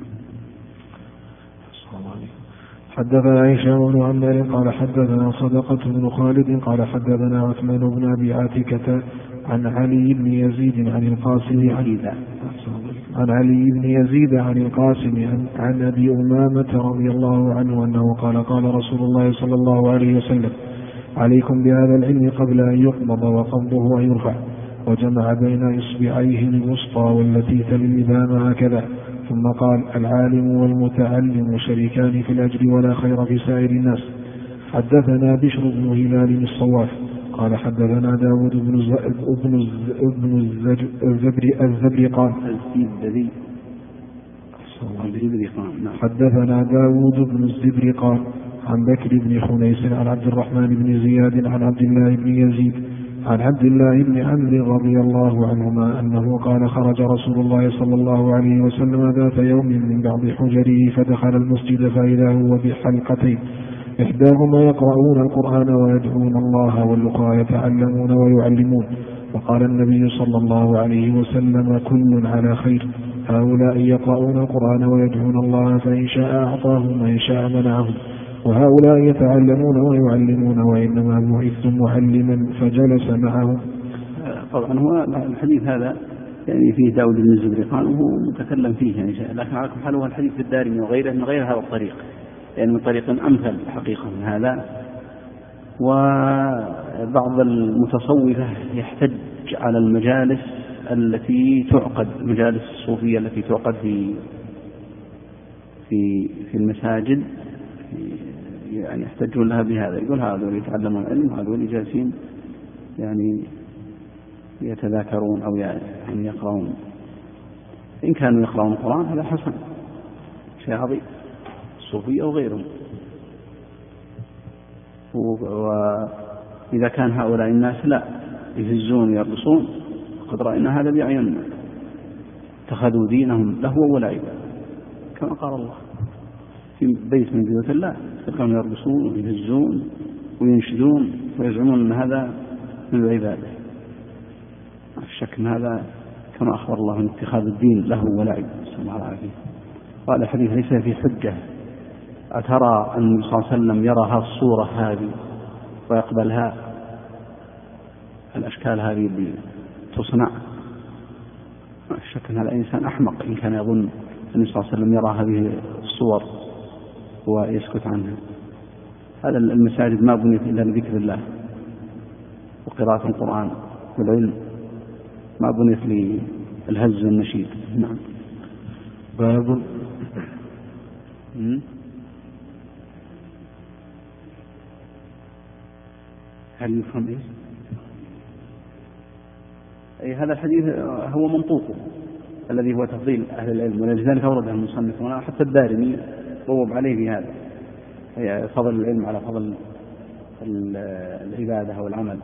[SPEAKER 2] حدثنا هشام بن عمار قال حدثنا صدقة بن خالد قال حدثنا عثمان بن أبي عاتكة عن علي بن يزيد عن القاسم عن القاسم عن أبي أمامة رضي الله عنه أنه قال رسول الله صلى الله عليه وسلم عليكم بهذا العلم قبل أن يقبض وقبضه أن يرفع، وجمع بين إصبعيه الوسطى والتي تلي الإبهام هكذا، ثم قال العالم والمتعلم شريكان في الأجر ولا خير في سائر الناس. حدثنا بشر بن هلال الصواف قال حدثنا داود بن الزبرقان حدثنا داود بن الزبرقان عن بكر بن خنيس عن عبد الرحمن بن زياد عن عبد الله بن يزيد عن عبد الله بن عمرو رضي الله عنهما أنه قال خرج رسول الله صلى الله عليه وسلم ذات يوم من بعض حجره فدخل المسجد فإذا هو بحلقتين إحداهما يقرؤون القرآن ويدعون الله والأخرى يتعلمون ويعلمون، فقال النبي صلى الله عليه وسلم كل على خير، هؤلاء يقرؤون القرآن ويدعون الله فإن شاء أعطاهم وإن شاء منعهم، وهؤلاء يتعلمون ويعلمون وإنما بعثت معلما فجلس معهم.
[SPEAKER 1] طبعا هو الحديث هذا يعني فيه داود بن الزبرقان وهو متكلم فيه يعني لكن على كل حال هو الحديث في الدارمي وغيره من غير هذا الطريق، يعني من طريق أمثل حقيقة من هذا. وبعض المتصوفة يحتج على المجالس التي تعقد، مجالس الصوفية التي تعقد في المساجد، يعني يحتجون لها بهذا، يقول هذول يتعلمون العلم وهذول جالسين يعني يتذاكرون أو يعني يقرؤون. إن كانوا يقرؤون القرآن هذا حسن، شيء عظيم، الصوفية أو غيرهم. وإذا كان هؤلاء الناس لا يهزون ويرقصون قد رأينا هذا بأعيننا، اتخذوا دينهم لهوا ولعبا كما قال الله في بيت من بيوت الله، كانوا يرقصون ويهزون وينشدون ويزعمون أن هذا من العبادة. ما في شك أن هذا كما أخبر الله أن اتخاذ الدين لهو ولعب، نسأل الله العافية. قال الحديث ليس في حجة، أترى أن النبي صلى الله عليه وسلم يرى هذه الصورة هذه ويقبلها؟ الأشكال هذه اللي تصنع، ما في شك أن هذا إنسان أحمق إن كان يظن أن النبي صلى الله عليه وسلم يرى هذه الصور ويسكت عنها. هذا المساجد ما بنيت إلا لذكر الله وقراءة القرآن والعلم، ما بنيت للهز والنشيد. نعم.
[SPEAKER 2] باب
[SPEAKER 1] هل يفهم إيه؟ أي هذا الحديث هو منطوقه الذي هو تفضيل أهل العلم، ولذلك أورده المصنف حتى الدارمي صوب عليه في هذا، هي فضل العلم على فضل العبادة والعمل.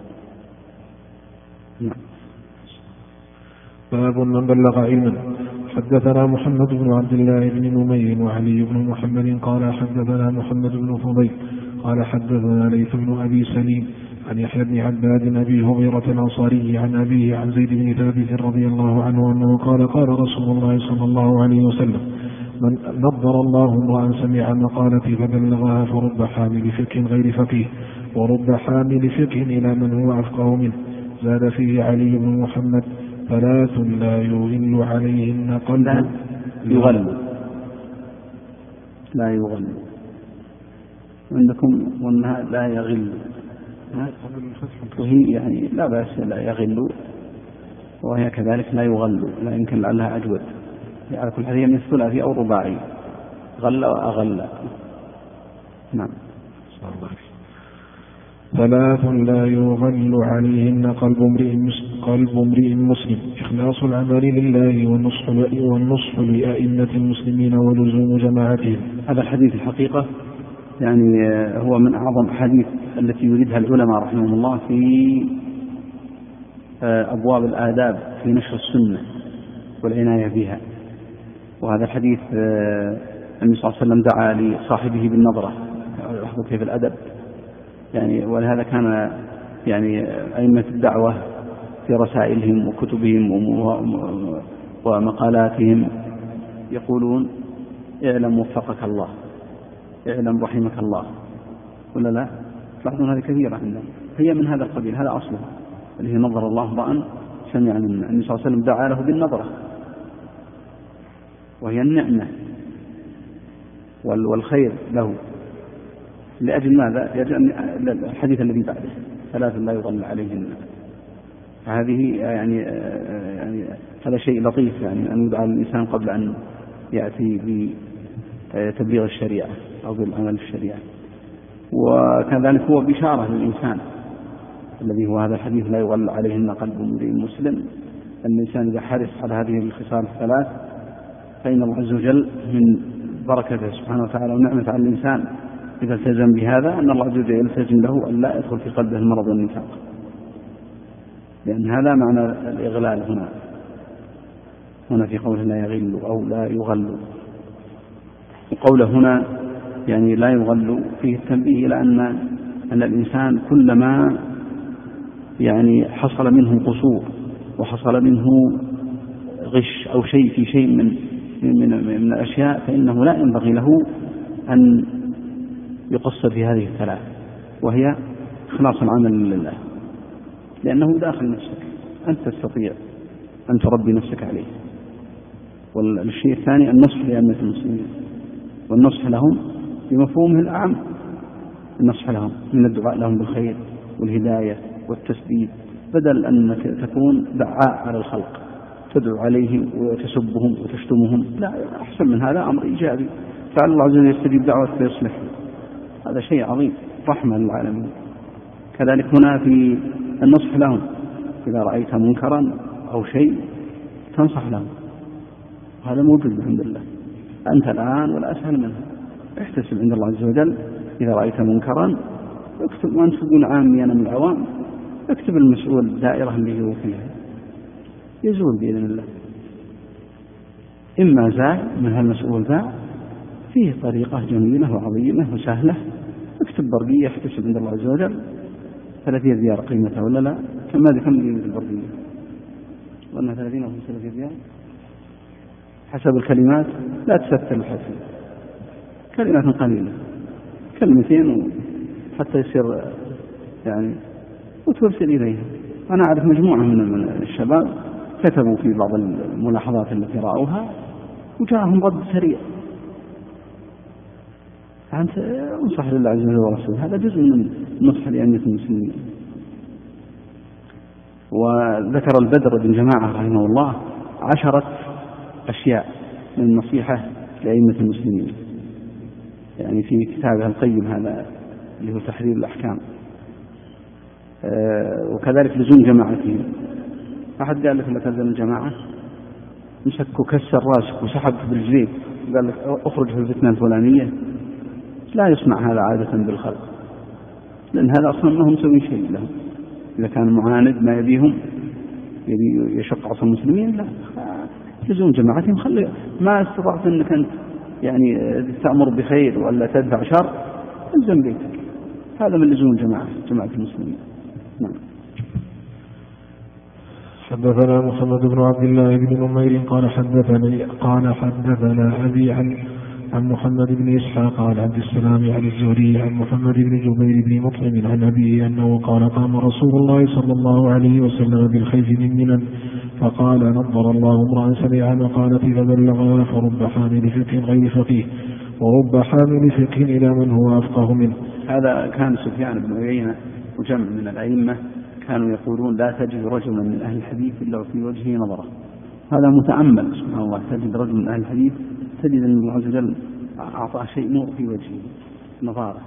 [SPEAKER 2] باب من بلغ علما. حدثنا محمد بن عبد الله بن نمير وعلي بن محمد قال حدثنا محمد بن فضيل قال حدثنا ليث بن أبي سليم عن يحيى بن عباد أبي هريرة الأنصاري عن أبيه عن زيد بن ثابت رضي الله عنه أنه قال رسول الله صلى الله عليه وسلم من نظر الله امرأ سمع مقالتي فبلغها فرب حامل فقه غير فقيه ورب حامل فقه إلى من هو أفقه منه. زاد فيه علي بن محمد ثلاث لا يغل عليهن قلب.
[SPEAKER 1] لا يغل عندكم وأنها لا يغل، وهي يعني لا بأس لا يغل، وهي كذلك لا يغل، لا يمكن لعلها أجود. على كل حال هي من الثلاثي أو الرباعي، غل وأغل. نعم.
[SPEAKER 2] ثلاث لا يغل عليهن قلب امرئ مسلم: إخلاص العمل لله، والنصح لأئمة المسلمين، ولزوم جماعتهم.
[SPEAKER 1] هذا الحديث الحقيقة يعني هو من أعظم الحديث التي يريدها العلماء رحمهم الله في أبواب الآداب في نشر السنة والعناية بها. وهذا الحديث النبي صلى الله عليه وسلم دعا لصاحبه بالنظرة، لاحظوا كيف الأدب يعني. ولهذا كان يعني أئمة الدعوة في رسائلهم وكتبهم ومقالاتهم يقولون: اعلم وفقك الله، اعلم رحمك الله، ولا لا؟ تلاحظون هذه كثيرة عندنا، هي من هذا القبيل، هذا أصله اللي هي نظر الله امرأ سمع منا. النبي صلى الله عليه وسلم دعا له بالنظرة، وهي النعمة والخير له. لأجل ماذا؟ لأجل الحديث الذي بعده: ثلاث لا يغل عليهن. هذه يعني هذا شيء لطيف، يعني أن يدعى الإنسان قبل أن يأتي بتبليغ الشريعة أو بالعمل الشريعة. وكذلك هو بشارة للإنسان الذي هو هذا الحديث: لا يغل عليهن قلب امرئ مسلم. الإنسان إذا حرص على هذه الخصال الثلاث فإن الله عز وجل من بركته سبحانه وتعالى ونعمة على الإنسان إذا التزم بهذا، أن الله عز وجل يلتزم له أن لا يدخل في قلبه المرض والنفاق، لأن هذا معنى الإغلال هنا في قوله لا يغل أو لا يغل. وقوله هنا يعني لا يغل فيه التنبيه إلى أن الإنسان كلما يعني حصل منه قصور وحصل منه غش أو شيء في شيء من الأشياء، فإنه لا ينبغي له أن يقصر في هذه الثلاث، وهي إخلاص العمل لله، لأنه داخل نفسك، أنت تستطيع أن تربي نفسك عليه. والشيء الثاني النصح لأئمة المسلمين، والنصح لهم بمفهومه الأعم، النصح لهم من الدعاء لهم بالخير والهداية والتسديد، بدل أن تكون دعاء على الخلق تدعو عليهم وتسبهم وتشتمهم. لا، أحسن من هذا أمر إيجابي، فعل الله عز وجل يستجيب دعوة فيصلح، هذا شيء عظيم، رحمة للعالمين. كذلك هنا في النصح لهم، إذا رأيت منكرا أو شيء تنصح لهم، هذا موجود الحمد لله. أنت الآن ولا أسهل منه، احتسب عند الله عز وجل إذا رأيت منكرا اكتب، وأنت تكون عامي أنا من العوام، اكتب المسؤول الدائرة اللي هو فيها يزول بإذن الله. إما زال من هالمسؤول ذا فيه طريقة جميلة وعظيمة وسهلة، اكتب برقية احتسب عند الله عز وجل 30 ريال قيمتها ولا لا؟ كم قيمة البرقية؟ وأنها 30 أو 30 ريال حسب الكلمات، لا تستر الحسن، كلمات قليلة، كلمتين حتى يصير يعني، وترسل إليها. أنا أعرف مجموعة من الشباب كتبوا في بعض الملاحظات التي رأوها وجاءهم رد سريع. أنت انصح لله عز وجل ورسوله، هذا جزء من نصح لأئمة المسلمين. وذكر البدر بن جماعة رحمه الله 10 أشياء من النصيحة لأئمة المسلمين، يعني في كتابه القيم هذا اللي هو تحرير الأحكام. وكذلك لزوم جماعتهم. أحد قال لك لا تلزم الجماعة، مسك وكسر راسك وسحبك برجليك قال لك اخرج في الفتنة الفلانية، لا يصنع هذا عادة بالخلق، لأن هذا أصلا ما هم مسوي شيء لهم. إذا كان معاند ما يبيهم يبي يشق عصا المسلمين، لا، لزوم جماعتهم. خلي ما استطعت أنك أنت يعني تأمر بخير ولا تدفع شر، الزم بيتك، هذا من لزوم جماعة المسلمين. نعم.
[SPEAKER 2] حدثنا محمد بن عبد الله بن نمير قال حدثنا أبي عن محمد بن إسحاق عن عبد السلام عن الزهري عن محمد بن جبير بن مطعم عن أبيه أنه قال: قام رسول الله صلى الله عليه وسلم بالخيف من منى فقال: نظر الله امرأ سمع مقالتي فبلغها، فرب حامل فقه غير فقيه، ورب حامل فقه إلى من هو أفقه منه.
[SPEAKER 1] هذا كان سفيان بن عيينة وجمع من الأئمة كانوا يقولون لا تجد رجلا من أهل الحديث إلا في وجهه نظرة. هذا متأمل سبحان الله، تجد رجل من أهل الحديث تجد أن الله عز وجل أعطى شيء نور في وجهه نظارة.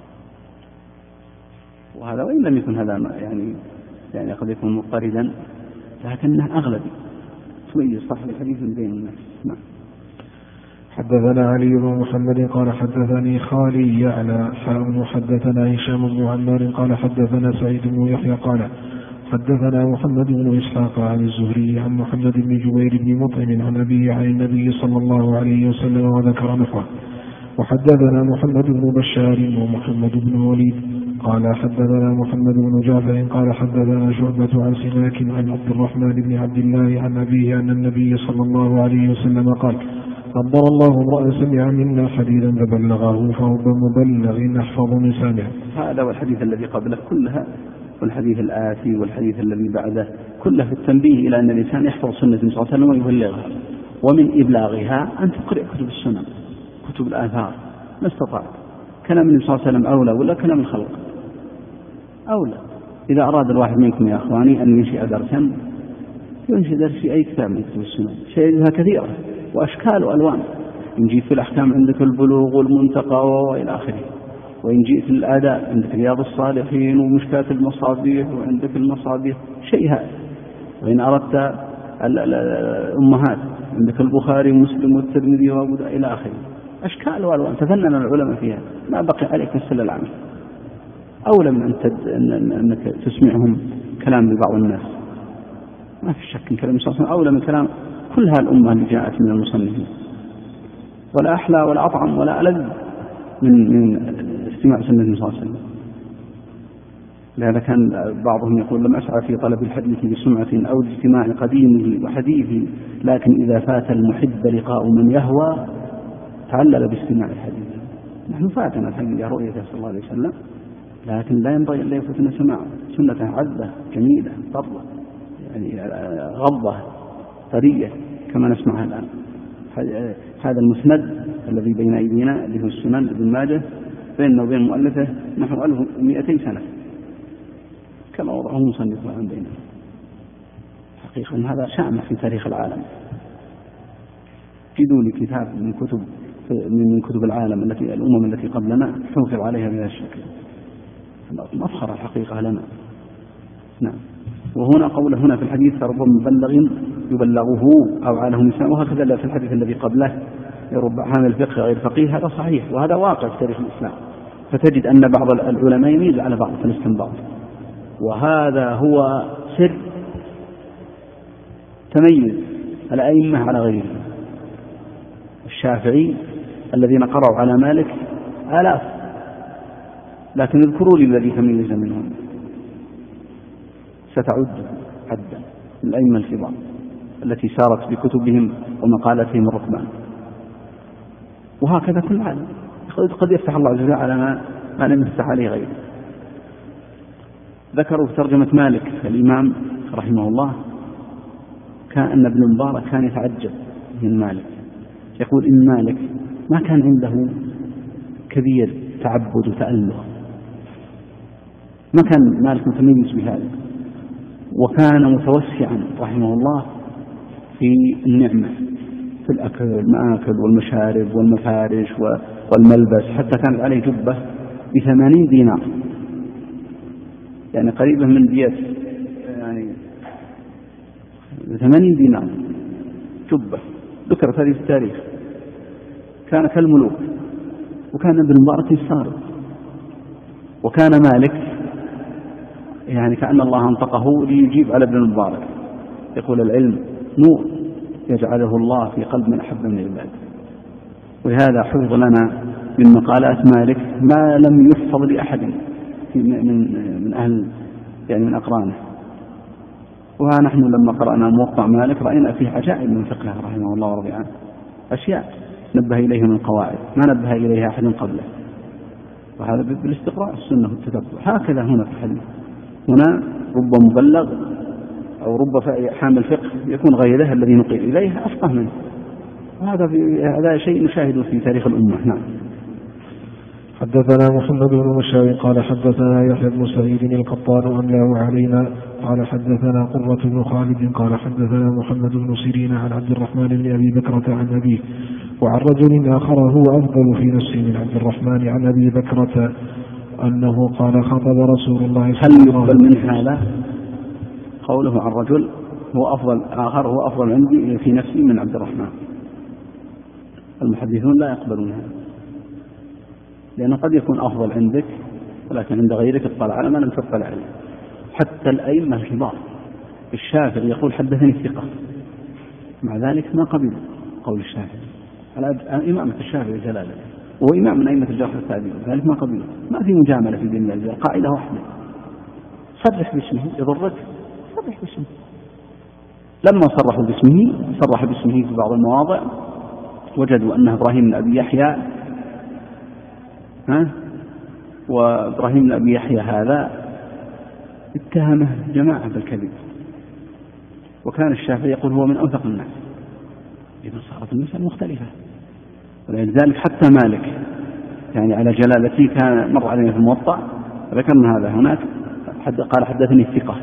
[SPEAKER 1] وهذا وإن لم يكن هذا يعني قد يكون مضطردا، لكنه أغلبي تميز صاحب الحديث من بين الناس. نعم.
[SPEAKER 2] حدثنا علي بن محمد قال حدثني خالي يعلى حدثنا هشام بن عمار قال حدثنا سعيد بن يحيى قال حدثنا محمد بن إسحاق عن الزهري عن محمد بن جبير بن مطعم عن أبيه عن النبي صلى الله عليه وسلم وذكر نحوه. وحدثنا محمد بن بشار ومحمد بن وليد قال حدثنا محمد بن جعفر قال حدثنا شعبة عن سماك عن عبد الرحمن بن عبد الله عن أبيه أن النبي صلى الله عليه وسلم قال قدر الله امرأ سمع منا حديثا فبلغه فرب مبلغ أحفظ من سامع.
[SPEAKER 1] هذا والحديث الذي قبله كلها والحديث الآتي والحديث الذي بعده كله في التنبيه إلى أن الإنسان يحفظ سنة النبي صلى الله عليه وسلم ويبلغها. ومن إبلاغها أن تقرأ كتب السنن كتب الآثار ما استطعت. كلام النبي صلى الله عليه وسلم أولى ولا كلام الخلق؟ أولى. إذا أراد الواحد منكم يا أخواني أن ينشئ درسا ينشئ درس في أي كتاب من كتب السنن، شيئها كثيرة وأشكال وألوان. إن جئت في الأحكام عندك البلوغ والمنتقى وإلى آخره، وإن جئت في الآداب عندك رياض الصالحين ومشكاة المصابيح وعندك المصابيح شيئها، وإن أردت الأمهات عندك البخاري ومسلم والترمذي وأبو داود إلى آخره، أشكال وألوان تفنن العلماء فيها، ما بقي عليك مثل العمل. أولى من أنك تسمعهم كلام لبعض الناس، ما في شك كلام صلى الله عليه وسلم أولى من كلام كل هالأمة اللي جاءت من المصنفين، ولا أحلى ولا أطعم ولا ألذ من استماع سنة النبي صلى الله عليه وسلم. لهذا كان بعضهم يقول لم أسعى في طلب الحديث بسمعة أو اجتماع قديمه وحديثه، لكن إذا فات المحب لقاء من يهوى تعلل باستماع الحديث. نحن فاتنا الحقيقة رؤيته صلى الله عليه وسلم، لكن لا ينبغي أن يفوتنا سماع سنة عذبة جميلة طرة، يعني غضة طرية كما نسمعها الآن. هذا المسند الذي بين أيدينا اللي هو السنن ابن ماجه بيننا وبين مؤلفه نحو 1200 سنة كما وضعه مصنف عن بيننا. حقيقة هذا شأن في تاريخ العالم. جدوا لي كتاب من كتب العالم التي الأمم التي قبلنا حافظ عليها بهذا الشكل، مفخر الحقيقة لنا. نعم. وهنا قوله هنا في الحديث فرب مبلغ يبلغه أو عاله نساء، وهكذا في الحديث الذي قبله يرب حامل الفقه غير فقيه. هذا صحيح وهذا واقع في تاريخ الإسلام، فتجد أن بعض العلماء يميز على بعض في الاستنباط، وهذا هو سر تميز الأئمة على غيرهم. الشافعي الذين قرأوا على مالك آلاف، لكن اذكروا لي الذي تميز منهم، ستعد عدا من الأئمة الكبار التي سارت بكتبهم ومقالاتهم الركبان. وهكذا كل عالم قد يفتح الله عز وجل على ما لم يفتح عليه غيره. ذكروا في ترجمة مالك الإمام رحمه الله كان ابن المبارك كان يتعجب من مالك، يقول إن مالك ما كان عنده كبير تعبد وتأله، ما كان مالك متميز بهذا، وكان متوسعا رحمه الله في النعمة في الأكل والمآكل والمشارب والمفارش والملبس، حتى كانت عليه جبة ب80 دينار، يعني قريبة من دية، يعني 80 دينار جبة ذكرت هذه في التاريخ. كان كالملوك، وكان ابن المبارك يستغرب. وكان مالك يعني كأن الله انطقه ليجيب على ابن المبارك، يقول العلم نور يجعله الله في قلب من أحب من العباد. وهذا حفظ لنا من مقالات مالك ما لم يحفظ لأحد من أهل يعني من أقرانه. وها نحن لما قرأنا موطأ مالك رأينا فيه عجائب من فقهه رحمه الله ورضي عنه، أشياء نبه إليها من القواعد ما نبه إليها أحد قبله، وهذا بالاستقراء السنة والتتبع. هكذا هنا في الحديث، هنا رب مبلغ أو رب حامل فقه يكون غيره الذي نقل إليه أفقه منه، وهذا شيء نشاهده في تاريخ الأمة. نعم.
[SPEAKER 2] حدثنا محمد بن بشار قال حدثنا يحيى بن سعيد القطان أملاه علينا قال حدثنا قرة بن خالد قال حدثنا محمد بن سيرين عن عبد الرحمن بن أبي بكرة عن أبيه وعن رجل آخر هو أفضل في نفسه من عبد الرحمن عن أبي بكرة أنه قال خطب رسول الله
[SPEAKER 1] هل يقبل من هذا قوله عن رجل هو أفضل آخر هو أفضل عندي في نفسي من عبد الرحمن؟ المحدثون لا يقبلون هذا، لأنه قد يكون أفضل عندك ولكن عند غيرك اطلع على ما لم تطلع عليه. حتى الأئمة الكبار الشافعي يقول حدثني الثقة، مع ذلك ما قبل قول الشافعي على إمامة الشافعي جلاله، وهو إمام من أئمة الجرح والتعديل، ذلك ما قبله. ما في مجاملة في دين الله، قاعدة واحدة صرح باسمه يضرك، صرح باسمه. لما صرحوا باسمه صرح باسمه في بعض المواضع وجدوا أنه إبراهيم بن أبي يحيى، وإبراهيم بن أبي يحيى هذا اتهمه جماعة بالكذب، وكان الشافعي يقول هو من أوثق الناس، إذا صارت المسألة مختلفة. ولذلك حتى مالك يعني على جلالته كان مر علينا في الموطأ ذكرنا هذا هناك، قال حدثني الثقة،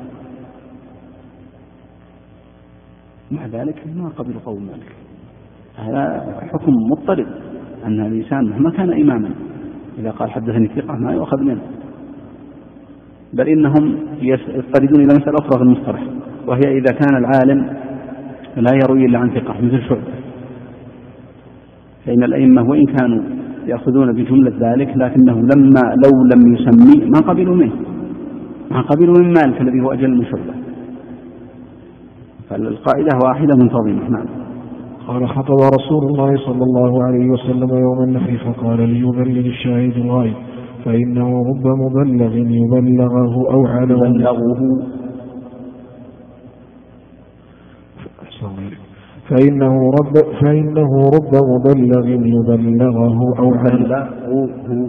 [SPEAKER 1] مع ذلك ما قبل قول مالك. هذا حكم مضطرد أن الإنسان مهما كان إماما إذا قال حدثني الثقة ما يؤخذ منه، بل إنهم يضطردون إلى مسألة أخرى في المصطلح، وهي إذا كان العالم لا يروي إلا عن ثقة مثل شعبة، فإن الأئمة وإن كانوا يأخذون بجملة ذلك لكنه لو لم يسمي ما قبلوا منه، ما قبلوا من مالك الذي هو أجل من شعبة. فالقاعدة واحدة منتظمة. نعم.
[SPEAKER 2] قال خطب رسول الله صلى الله عليه وسلم يوم النحر فقال ليبلغ الشاهد الغائب فإنه رب مبلغ يبلغه أو علمه فإنه رب مبلغ يبلغه أو علمه.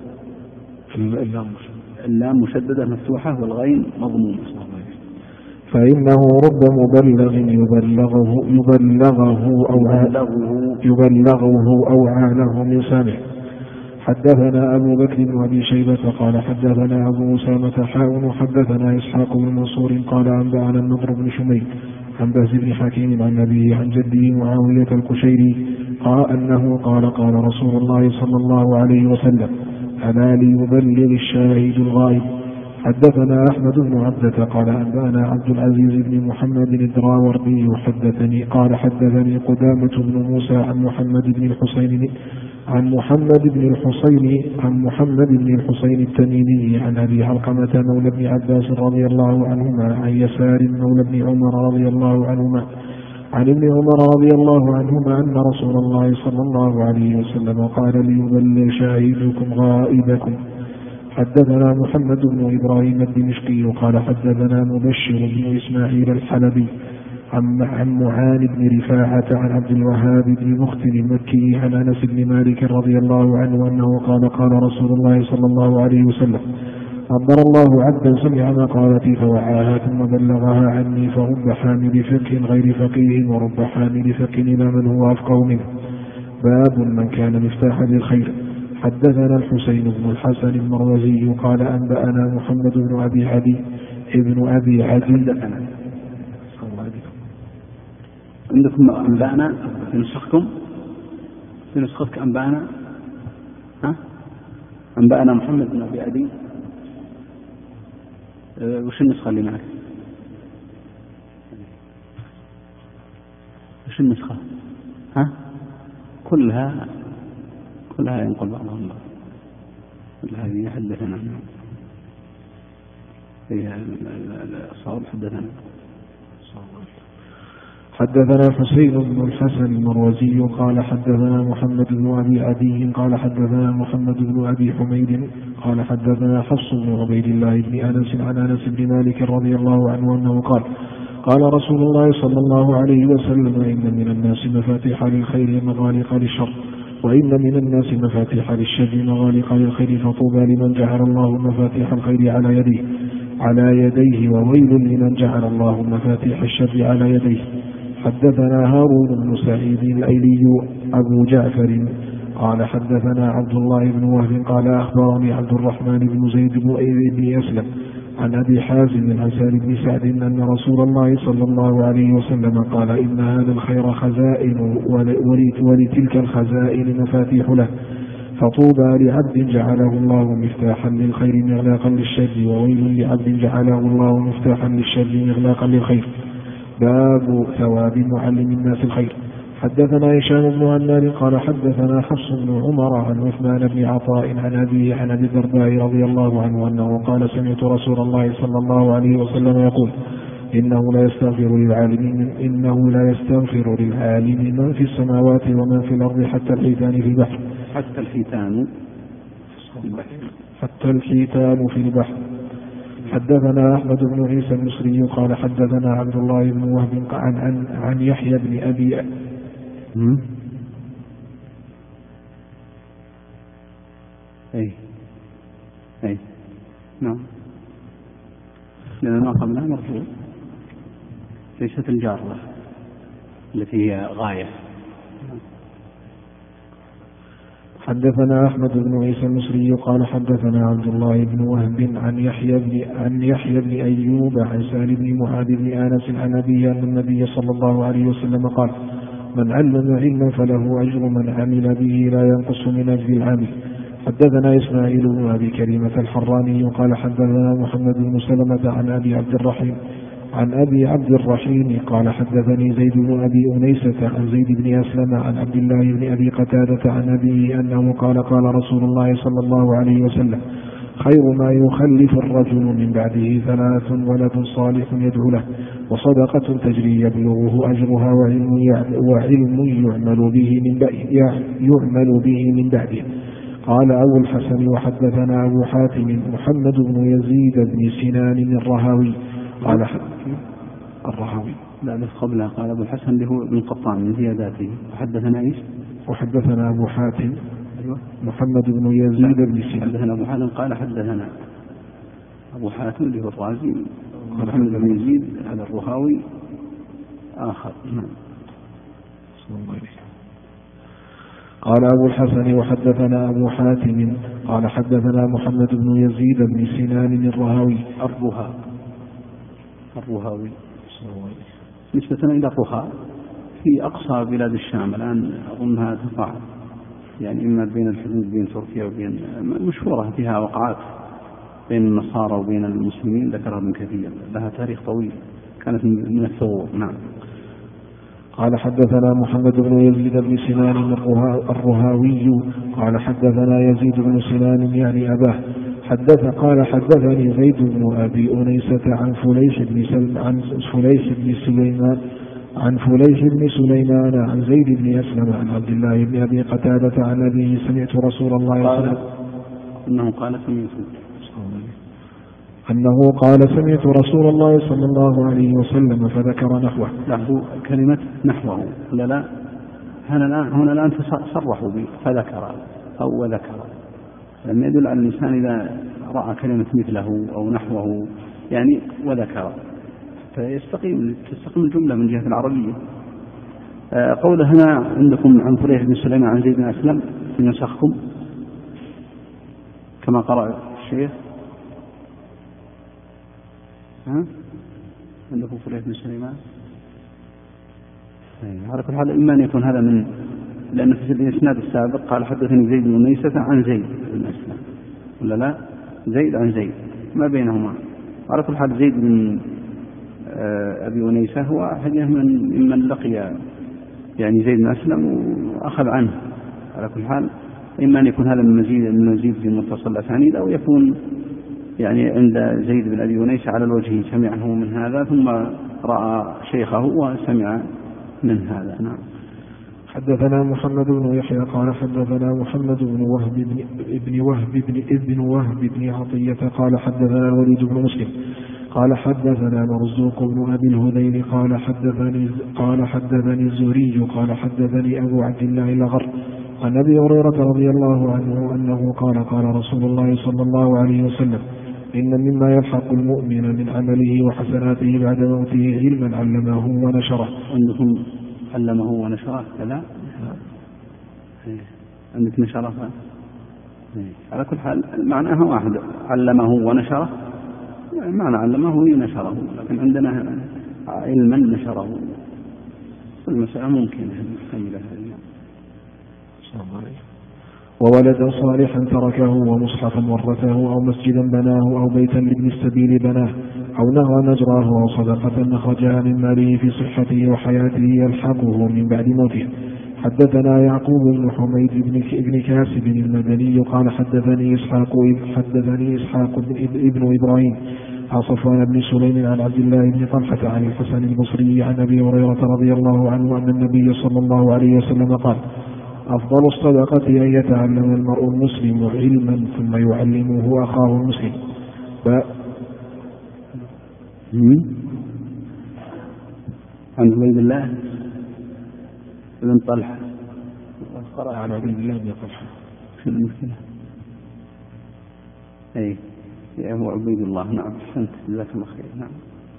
[SPEAKER 1] اللام مشددة مفتوحة والغين مضمومة.
[SPEAKER 2] فإنه رب مبلغ يبلغه أو عانه من سامع. حدثنا أبو بكر بن أبي شيبة قال حدثنا أبو أسامة حاء حدثنا إسحاق بن منصور قال أنبأنا النضر بن شميل عن بهز بن حكيم عن أبيه عن جده معاوية الكشيري قال أنه قال رسول الله صلى الله عليه وسلم ألا ليبلغ الشاهد الغائب. حدثنا أحمد بن عبدة قال أنبأنا عبد العزيز بن محمد الدراوردي حدثني قدامة بن موسى عن محمد بن الحسين التميمي عن أبي علقمة مولى بن عباس رضي الله عنهما عن يسار مولى بن عمر رضي الله عنهما عن ابن عمر رضي الله عنهما أن رسول الله صلى الله عليه وسلم قال ليبلغ شاهدكم غائبكم. حدثنا محمد بن إبراهيم الدمشقي قال حدثنا مبشر بن إسماعيل الحلبي عن معان بن رفاعة عن عبد الوهاب بن مختل المكي عن أنس بن مالك رضي الله عنه أنه قال رسول الله صلى الله عليه وسلم نضر الله عبدا سمع مقالتي فوعاها ثم بلغها عني فرب حامل فقه غير فقيه ورب حامل فقه إلى من هو أفقه منه. باب من كان مفتاحا للخير. حدثنا الحسين بن الحسن المروزي قال أنبأنا محمد بن أبي عدي ابن أبي عدي.
[SPEAKER 1] عندكم أنبأنا في نسختكم؟ في نسختك أنبأنا؟ أنبأنا محمد بن أبي عدي. وش النسخة اللي معك؟ وش النسخة؟ كلها ينقل بعضهم بعض، كلها يحدثنا فيها الصواب.
[SPEAKER 2] حدثنا حسين بن الحسن المروزي قال حدثنا محمد بن أبي عدي قال حدثنا محمد بن أبي حميد قال حدثنا حفص بن عبيد الله بن أنس عن أنس بن مالك رضي الله عنه أنه قال رسول الله صلى الله عليه وسلم إن من الناس مفاتيح للخير مغالق للشر وإن من الناس مفاتيح للشر مغالق للخير فطوبى لمن جعل الله مفاتيح الخير على يديه وويل لمن جعل الله مفاتيح الشر على يديه. حدثنا هارون بن سعيد الأيلي أبو جعفر قال حدثنا عبد الله بن وهب قال أخبرني عبد الرحمن بن زيد بن أسلم عن أبي حازم عن سهل بن سعد أن رسول الله صلى الله عليه وسلم قال إن هذا الخير خزائن ولتلك الخزائن مفاتيح له، فطوبى لعبد جعله الله مفتاحا للخير مغلاقا للشر، وويل لعبد جعله الله مفتاحا للشر مغلاقا للخير. باب ثواب معلم الناس الخير. حدثنا هشام بن عمار قال حدثنا حفص بن عمر عن عثمان بن عطاء عن أبيه عن أبي الدرداء رضي الله عنه أنه قال سمعت رسول الله صلى الله عليه وسلم يقول إنه لا يستغفر للعالم من في السماوات ومن في الأرض حتى الحيتان في البحر. حتى الحيتان في البحر. حدثنا أحمد بن عيسى المصري قال حدثنا عبد الله بن وهب عن يحيى بن أبي
[SPEAKER 1] نعم، لأن ما قبلها مرفوع، ليست الجارة التي هي غاية.
[SPEAKER 2] حدثنا أحمد بن عيسى المصري قال حدثنا عبد الله بن وهب عن يحيى بن أيوب عن سهل بن معاذ بن آنس عن أبيه أن النبي صلى الله عليه وسلم قال من علم علما فله أجر من عمل به لا ينقص من أجر العامل. حدثنا إسماعيل بن أبي كريمة الحراني قال حدثنا محمد بن سلمة عن أبي عبد الرحيم قال حدثني زيد بن أبي أنيسة عن زيد بن أسلم عن عبد الله بن أبي قتادة عن أبيه أنه قال قال رسول الله صلى الله عليه وسلم خير ما يخلف الرجل من بعده 3: ولد صالح يدعو له، وصدقة تجري يبلغه أجرها، وعلم يعمل به من بعده. قال أبو الحسن وحدثنا أبو حاتم محمد بن يزيد بن سنان الرهاوي قال الرهاوي
[SPEAKER 1] لا بس قبلها قال أبو الحسن اللي هو ابن قطان من زياداته.
[SPEAKER 2] وحدثنا أبو حاتم محمد بن يزيد بن سنان.
[SPEAKER 1] حدثنا أبو حاتم قال حدثنا أبو حاتم اللي هو الرازي محمد بن يزيد هذا الرهاوي آخر.
[SPEAKER 2] قال أبو الحسن وحدثنا أبو حاتم قال حدثنا محمد بن يزيد بن سنان الرهاوي
[SPEAKER 1] الرهاوي نسبة إلى الرها في أقصى بلاد الشام الآن أظنها تقع، يعني إما بين الحدود بين تركيا وبين مشهورة فيها وقعات بين النصارى وبين المسلمين ذكرها ابن كثير، لها تاريخ طويل، كانت من الثغور. نعم.
[SPEAKER 2] قال حدثنا محمد بن يزيد بن سنان الرهاوي قال حدثنا يزيد بن سنان يعني أباه قال حدثني زيد بن أبي أنيسة عن فليح بن سليمان عن زيد بن أسلم عن عبد الله بن أبي قتادة عن أبيه سمعت رسول الله صلى الله عليه وسلم أنه قال سمعت رسول الله صلى الله عليه وسلم فذكر نحوه.
[SPEAKER 1] له كلمة نحوه لا هنا الآن تصرحوا به فذكر أو وذكر، لأن يدل على الإنسان إذا رأى كلمة مثله أو نحوه يعني وذكر تستقيم الجملة من جهة العربية. قوله هنا عندكم عن فليح بن سليمان عن زيد بن أسلم في نسخكم كما قرأ الشيخ. عندكم فليح بن سليمان على كل حال إما أن يكون هذا من، لأن في الإسناد السابق قال حدثني زيد بن أنيسة عن زيد بن أسلم ولا لا، زيد عن زيد ما بينهما. على كل حال زيد بن أبي أنيسة هو أحد ممن لقي يعني زيد بن أسلم وأخذ عنه. على كل حال إما أن يكون هذا من مزيد في متصل الأسانيد، أو يكون يعني عند زيد بن أبي أنيسة على الوجه سمعه من هذا ثم رأى شيخه وسمع من هذا. نعم.
[SPEAKER 2] حدثنا محمد بن يحيى قال حدثنا محمد بن وهب بن عطية قال حدثنا الوليد بن مسلم قال حدثنا مرزوق بن أبي الهذيل قال حدثني الزهري قال حدثني أبو عبد الله الأغر عن أبي هريرة رضي الله عنه أنه قال قال رسول الله صلى الله عليه وسلم إن مما يلحق المؤمن من عمله وحسناته بعد موته علما علمه ونشره.
[SPEAKER 1] عندكم علمه ونشره كذا عندك نشرها. على كل حال معناها واحد، علمه ونشره، معنى علمه نشره، لكن عندنا علما نشره. المسألة ممكن نحملها.
[SPEAKER 2] وولدا صالحا تركه ومصحفا ورثه أو مسجدا بناه أو بيتا لابن السبيل بناه أو نهر نجراه أو صدقة أخرجها من ماله في صحته وحياته يلحقه من بعد موته. حدثنا يعقوب بن حميد بن كاسب المدني قال حدثني إسحاق ابن إبراهيم عن صفوان بن سليم عن عبد الله بن طلحة عن الحسن البصري عن أبي هريرة رضي الله عنه أن النبي صلى الله عليه وسلم قال أفضل الصدقة أن يتعلم المرء المسلم علما ثم يعلمه أخاه المسلم.
[SPEAKER 1] عن عبيد الله بن طلحة.
[SPEAKER 2] عن عبيد الله بن طلحة.
[SPEAKER 1] شو المشكلة؟ أي هو عبيد الله. نعم أحسنت جزاك الله خير. نعم.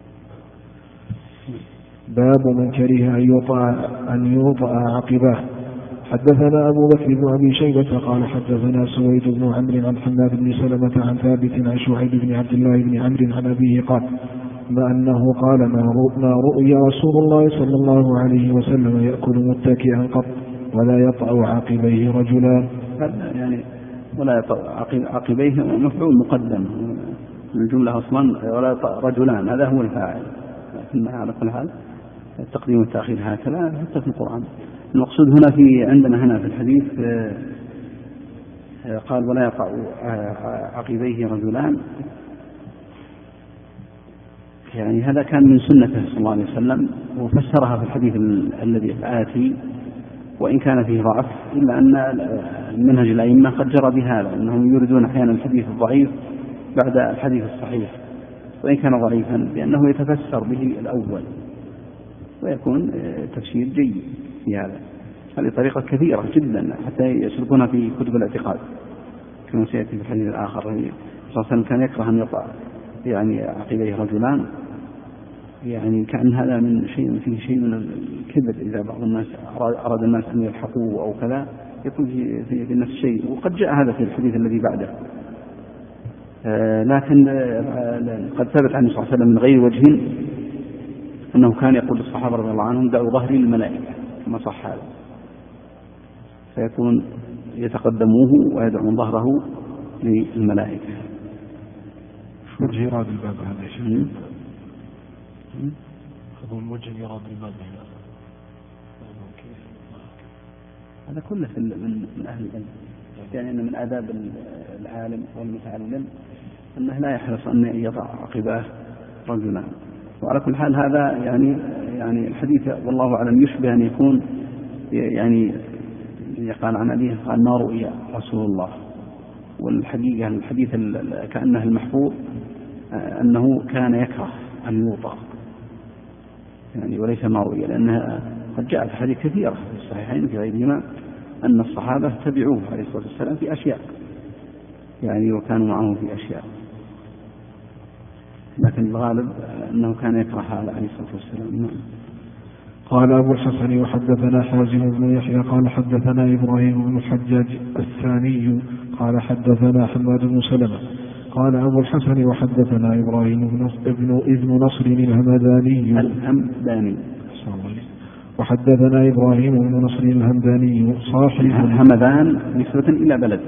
[SPEAKER 2] باب من كره أن يوطأ عقباه. حدثنا أبو بكر بن أبي شيبة قال حدثنا سويد بن عمرو عن حماد بن سلمة عن ثابت عن شعيب بن عبد الله بن عمرو عن أبيه قال ما أنه قال ما رؤي رسول الله صلى الله عليه وسلم يأكل متكئا قط ولا يطأ عقبيه رجلان.
[SPEAKER 1] يعني ولا يطأ عقبيه مفعول مقدم الجملة أصلا، ولا يطأ رجلان هذا هو الفاعل، لكن على كل حال التقديم والتأخير هكذا حتى في القرآن. المقصود هنا عندنا هنا في الحديث قال ولا يقع عقبيه رجلان، يعني هذا كان من سنته صلى الله عليه وسلم، وفسرها في الحديث الذي آتي وإن كان فيه ضعف، إلا أن منهج الأئمة قد جرى بهذا، أنهم يريدون أحيانا الحديث الضعيف بعد الحديث الصحيح وإن كان ضعيفا، لأنه يتفسر به الأول ويكون تفسير جيد في هذا. هذه طريقة كثيرة جدا حتى يسلكونها في كتب الاعتقاد كما سيأتي في الحديث الآخر. صلى الله عليه وسلم كان يكره أن يطأ يعني عقبيه رجلان، يعني كأن هذا فيه شيء من الكبر، إذا بعض الناس أراد الناس أن يلحقوه أو كذا يكون في نفس الشيء. وقد جاء هذا في الحديث الذي بعده، لكن قد ثبت عنه صلى الله عليه وسلم من غير وجه أنه كان يقول للصحابة رضي الله عنهم دعوا ظهري للملائكة كما صح هذا، فيكون يتقدموه ويدعون ظهره للملائكة.
[SPEAKER 2] وجه يراد الباب هذا يا شيخ؟ خذوا الوجه يراد الباب هنا.
[SPEAKER 1] هذا كله من أهل العلم، يعني أن من آداب العالم والمتعلم أنه لا يحرص أن يضع عقباه رجلا. وعلى كل حال هذا يعني الحديث والله أعلم يشبه أن يكون يعني قال عن أبيه قال ما رؤي رسول الله، والحقيقة الحديث كأنه المحفوظ أنه كان يكره أن يوطأ، يعني وليس ما رؤي، لأنها قد جاءت حديث كثيرة في الصحيحين في غيرهما أن الصحابة تبعوه عليه الصلاة والسلام في أشياء، يعني وكانوا معه في أشياء، لكن الغالب أنه كان يكره هذا عليه الصلاة والسلام.
[SPEAKER 2] قال أبو الحسن وحدثنا حازم بن يحيى قال حدثنا إبراهيم بن الحجاج الثاني قال حدثنا حماد بن سلمة قال أبو الحسن وحدثنا إبراهيم ابن نصر الهمداني وحدثنا إبراهيم بن نصر الهمداني صاحب
[SPEAKER 1] الهمدان نسبة إلى بلد،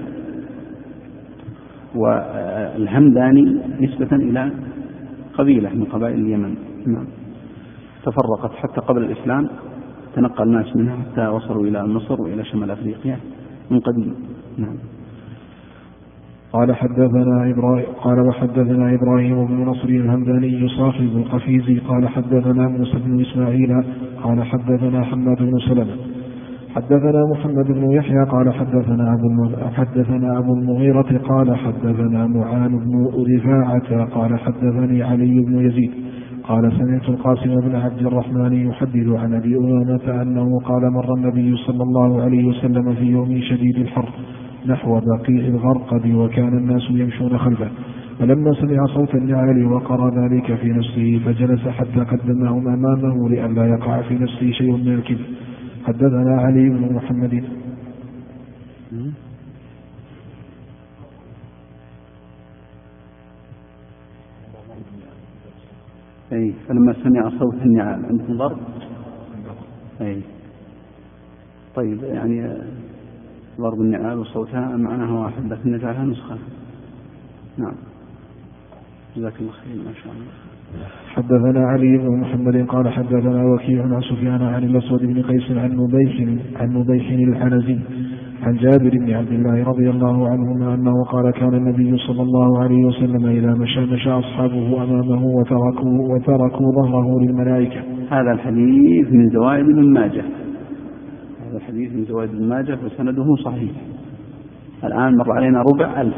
[SPEAKER 1] والهمداني نسبة إلى قبيلة من قبائل اليمن. نعم. تفرقت حتى قبل الإسلام، تنقل الناس منها حتى وصلوا إلى مصر وإلى شمال أفريقيا من قديم. نعم.
[SPEAKER 2] قال وحدثنا إبراهيم بن نصر الهمداني صاحب القفيزي قال حدثنا موسى بن إسماعيل قال حدثنا حماد بن سلمة حدثنا محمد بن يحيى قال حدثنا أبو المغيرة قال حدثنا معان بن رفاعة قال حدثني علي بن يزيد قال سمعت القاسم بن عبد الرحمن يحدث عن أبي أمامة أنه قال مر النبي صلى الله عليه وسلم في يوم شديد الحر نحو بقيع الغرقد وكان الناس يمشون خلفه، فلما سمع صوت النعال وقرأ ذلك في نفسه فجلس حتى قدمهم أمامه لئلا يقع في نفسه شيء من الكبر. حدثنا علي بن محمد
[SPEAKER 1] أي فلما سمع صوت النعال عندكم ضرب. أي طيب يعني ضرب النعال وصوتها معناها واحد لكن نجعلها نسخة. نعم جزاك الله خير ما شاء الله.
[SPEAKER 2] حدثنا علي بن محمد قال حدثنا وكيع عن سفيان عن الأسود بن قيس عن نبيح الحنزي عن جابر بن عبد الله رضي الله عنهما أنه قال كان النبي صلى الله عليه وسلم إذا مشى أصحابه أمامه وتركوا ظهره للملائكة.
[SPEAKER 1] هذا الحديث من زوائد ابن ماجه. هذا الحديث من زوائد ابن ماجه وسنده صحيح. الآن مر علينا 40000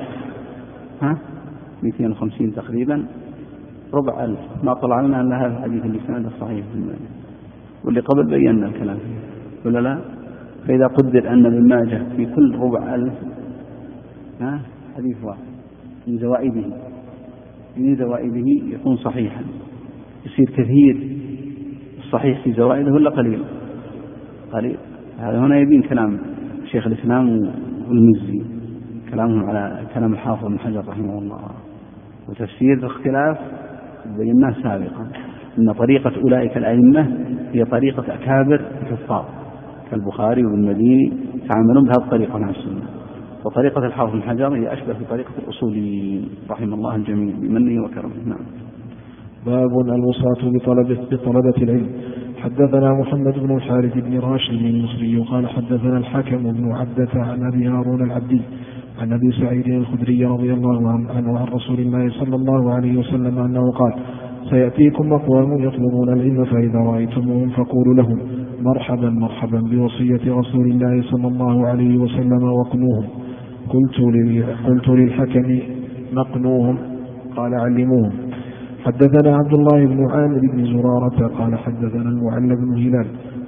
[SPEAKER 1] 250 تقريبا 40000 ما طلع لنا إلا هذا الحديث اللي سنده صحيح واللي قبل بينا الكلام فيه ولا لا. فإذا قدر أن ابن ماجه في كل 40000 حديث واحد من زوائده يكون صحيحا يصير كثير. الصحيح في زوائده ولا قليل؟ هذا هنا يبين كلام شيخ الإسلام والمزي كلامهم على كلام الحافظ بن حجر رحمه الله وتفسير الاختلاف بيناه سابقا أن طريقة أولئك الأئمة هي طريقة أكابر الحفاظ كالبخاري وابن المديني تعاملون بهذه الطريقة مع السنة. وطريقة الحافظ بن حجر هي أشبه بطريقة الأصوليين رحم الله الجميع بمنه وكرمه. نعم.
[SPEAKER 2] باب الوصاة بطلبة العلم. حدثنا محمد بن الحارث بن راشد المصري قال حدثنا الحكم بن عبدة عن أبي هارون العبدي عن أبي سعيد الخدري رضي الله عنه عن رسول الله صلى الله عليه وسلم أنه قال سيأتيكم أقوام يطلبون العلم فإذا رأيتموهم فقولوا لهم مرحبا مرحبا بوصية رسول الله صلى الله عليه وسلم وقنوهم. قلت للحكم نقنوهم قال علموهم. حدثنا عبد الله بن عامر بن زرارة قال حدثنا المعلى بن هلال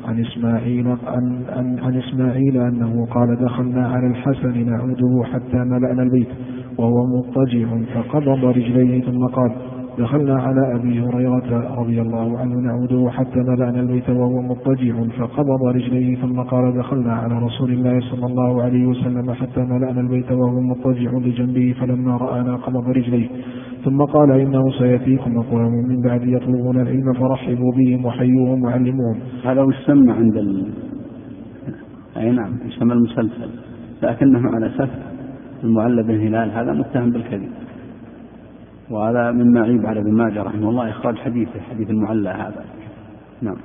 [SPEAKER 2] عن إسماعيل أنه قال دخلنا على الحسن نعوده حتى ملأنا البيت وهو مضطجع فقبض رجليه ثم قال دخلنا على أبي هريرة رضي الله عنه نعوده حتى ملأنا البيت وهو مضطجع فقبض رجليه ثم قال دخلنا على رسول الله صلى الله عليه وسلم حتى ملأنا البيت وهو مضطجع بجنبه فلما رآنا قبض رجليه ثم قال إنه سيأتيكم أقوام من بعد يطلبون العلم فرحبوا بهم وحيوهم وعلموهم.
[SPEAKER 1] هذا يسمى عند أي نعم يسمى المسلسل لكنه مع الأسف المعلى بن هلال هذا متهم بالكذب وهذا مما عيب على ابن ماجه رحمه الله إخراج حديث المعلى هذا. نعم.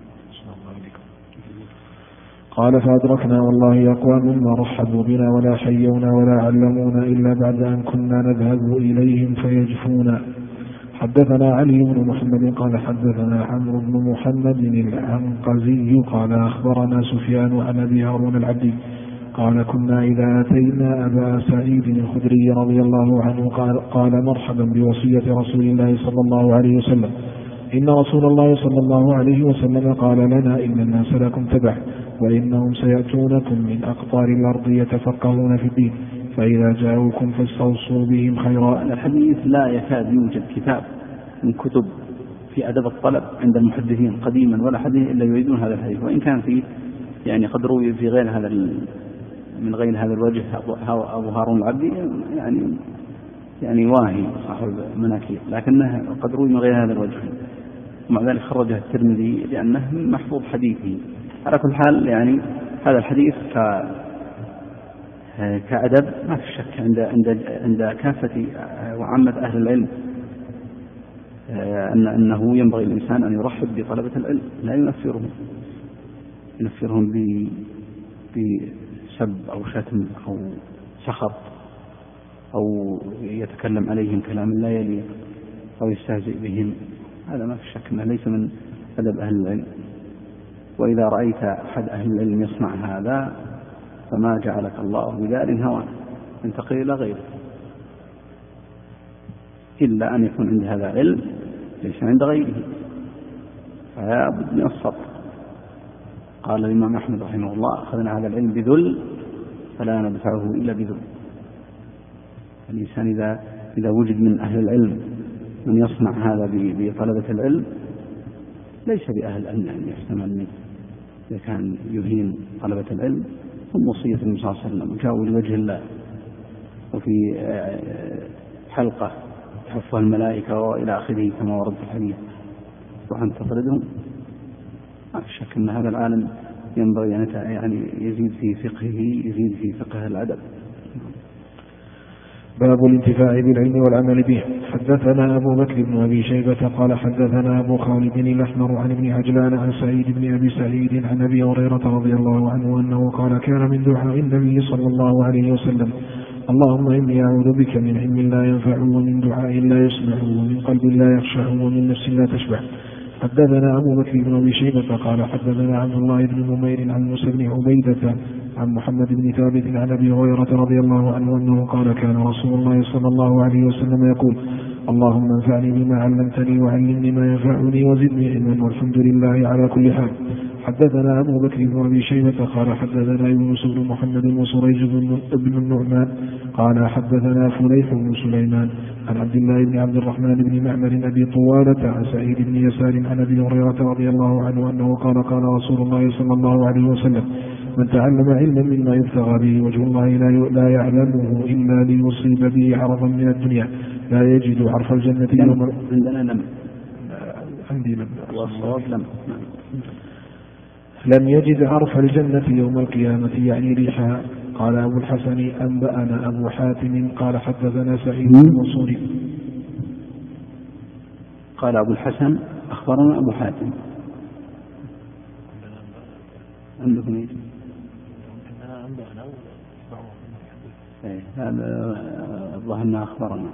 [SPEAKER 2] قال فأدركنا والله أقوام ما رحبوا بنا ولا حيونا ولا علمونا إلا بعد أن كنا نذهب إليهم فيجفونا. حدثنا علي بن محمد قال حدثنا عمرو بن محمد العنقزي قال أخبرنا سفيان عن أبي هارون العبدي قال كنا إذا أتينا أبا سعيد الخدري رضي الله عنه قال مرحبا بوصية رسول الله صلى الله عليه وسلم إن رسول الله صلى الله عليه وسلم قال لنا إن الناس لكم تبع وإنهم سيأتونكم من أقطار الأرض يتفقهون في الدين فإذا جاءوكم فاستوصوا بهم خيرا.
[SPEAKER 1] الحديث لا يكاد يوجد كتاب من كتب في أدب الطلب عند المحدثين قديما ولا حديث إلا يريدون هذا الحديث وإن كان في يعني قد روي في غير هذا من غير هذا الوجه أبو هارون العبدي يعني واهي صاحب مناكير لكنه قد روي من غير هذا الوجه ومع ذلك خرجه الترمذي لأنه محفوظ حديثه. على كل حال يعني هذا الحديث كأدب ما في شك عند كافة وعامة أهل العلم أنه ينبغي الإنسان أن يرحب بطلبة العلم لا ينفرهم بسب أو شتم أو سخط أو يتكلم عليهم كلام لا يليق أو يستهزئ بهم. هذا ما في شك أنه ليس من أدب أهل العلم. وإذا رأيت أحد أهل العلم يصنع هذا فما جعلك الله بدار هوان انتقل إلى غيره إلا أن يكون عند هذا علم ليس عند غيره فلا بد من الصبر. قال الإمام أحمد رحمه الله أخذنا هذا العلم بذل فلا ندفعه إلا بذل. الإنسان إذا وجد من أهل العلم من يصنع هذا بطلبة العلم ليس بأهل أن يحتمل منه إذا كان يهين طلبة العلم هم وصية النبي صلى الله عليه وسلم جاءوا لوجه الله، وفي حلقة تحفها الملائكة وإلى آخره كما ورد في الحديث، وأن تطردهم ما في شك أن هذا العالم ينبغي أن يعني يزيد في فقهه، يزيد في فقه الأدب.
[SPEAKER 2] باب الانتفاع بالعلم والعمل به. حدثنا أبو بكر بن أبي شيبة قال حدثنا أبو خالد الأحمر عن ابن عجلان عن سعيد بن أبي سعيد عن أبي هريرة رضي الله عنه أنه قال كان من دعاء النبي صلى الله عليه وسلم اللهم إني أعوذ بك من علم لا ينفع ومن دعاء لا يسمع ومن قلب لا يخشع ومن نفس لا تشبع. حدثنا أبو بكر بن أبي شيبة قال حدثنا عبد الله بن نمير عن موسى بن عبيدة عن محمد بن ثابت عن أبي هريرة رضي الله عنه أنه قال كان رسول الله صلى الله عليه وسلم يقول اللهم انفعني بما علمتني وعلمني ما ينفعني وزدني علما والحمد لله على كل حال. حدثنا أبو بكر بن أبي شيبة قال حدثنا يونس بن محمد وسريج بن النعمان قال حدثنا فليح بن سليمان عن عبد الله بن عبد الرحمن بن معمر أبي طوالة عن سعيد بن يسار عن أبي هريرة رضي الله عنه أنه قال قال رسول الله صلى الله عليه وسلم من تعلم علما مما يبتغى به وجه الله لا يعلمه إلا ليصيب به عرضا من الدنيا لا يجد عرف الجنة يوم
[SPEAKER 1] عندنا لم
[SPEAKER 2] عندي لم
[SPEAKER 1] والصواب
[SPEAKER 2] لم يجد عرف الجنة يوم القيامة يعني ريحها. قال أبو الحسن أنبأنا أبو حاتم قال حدثنا سعيد بن منصور.
[SPEAKER 1] قال أبو الحسن أخبرنا أبو حاتم. عندكم إيش؟ هذا ظهرنا أخبرنا.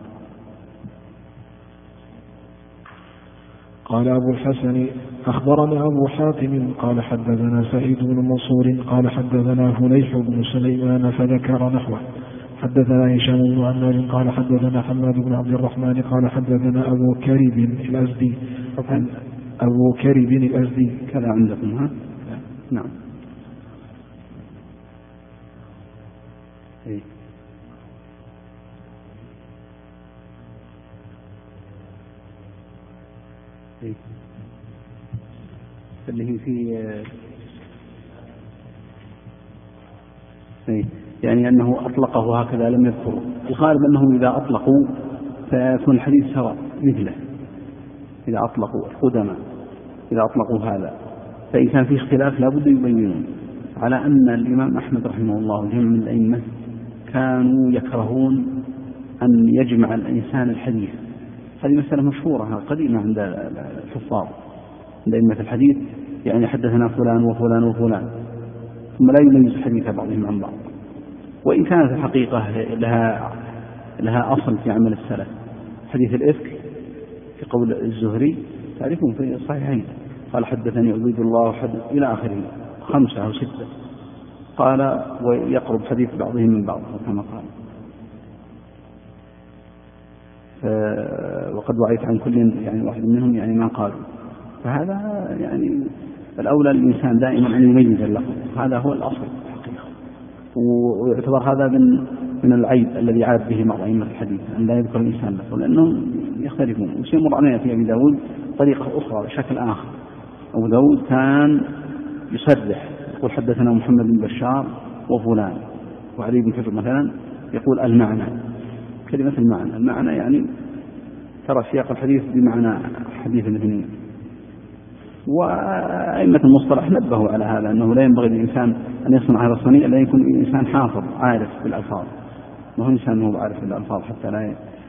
[SPEAKER 2] قال أبو الحسن أخبرنا أبو حاتم قال حدثنا سعيد بن منصور قال حدثنا فليح بن سليمان فذكر نحوه. حدثنا هشام بن عمار قال حدثنا حماد بن عبد الرحمن قال حدثنا أبو كريب الأزدي أبو كريب الأزدي
[SPEAKER 1] كذا عندكم ها؟ نعم. إيه. اللي هي في يعني أنه أطلقه هكذا لم يذكره. الغالب أنهم إذا أطلقوا فيكون الحديث سواء مثله، إذا أطلقوا القدماء إذا أطلقوا هذا، فإن كان في اختلاف لابد يبينون. على أن الإمام أحمد رحمه الله وجمع من الأئمة كانوا يكرهون أن يجمع الإنسان الحديث. هذه مسألة مشهورة قديمة عند الحفاظ عند أئمة الحديث، يعني حدثنا فلان وفلان وفلان ثم لا يميز حديث بعضهم عن بعض، وإن كانت الحقيقة لها أصل في عمل السلف. حديث الإفك في قول الزهري تعرفون في الصحيحين قال حدثني عبيد الله إلى آخره 5 أو 6 قال ويقرب حديث بعضهم من بعض كما قال. وقد وعيت عن كل يعني واحد منهم يعني ما قالوا. فهذا يعني الأولى الإنسان دائما أن يميز اللفظ، هذا هو الأصل الحقيقة. ويعتبر هذا من العيب الذي عاب به بعض أئمة الحديث أن لا يذكر الإنسان لفظه، لأنهم يختلفون. وسيمر علينا في أبي داود طريقة أخرى بشكل آخر. أبو داود كان يصرح يقول حدثنا محمد بن بشار وفلان، وعلي بن حجر مثلا يقول المعنى، كلمة المعنى يعني ترى سياق الحديث بمعنى حديث الاثنين. وأئمة المصطلح نبهوا على هذا أنه لا ينبغي للإنسان أن يصنع هذا الصنيع إلا يكون الإنسان حافظ عارف بالألفاظ، ما هو إنسان هو عارف بالألفاظ حتى لا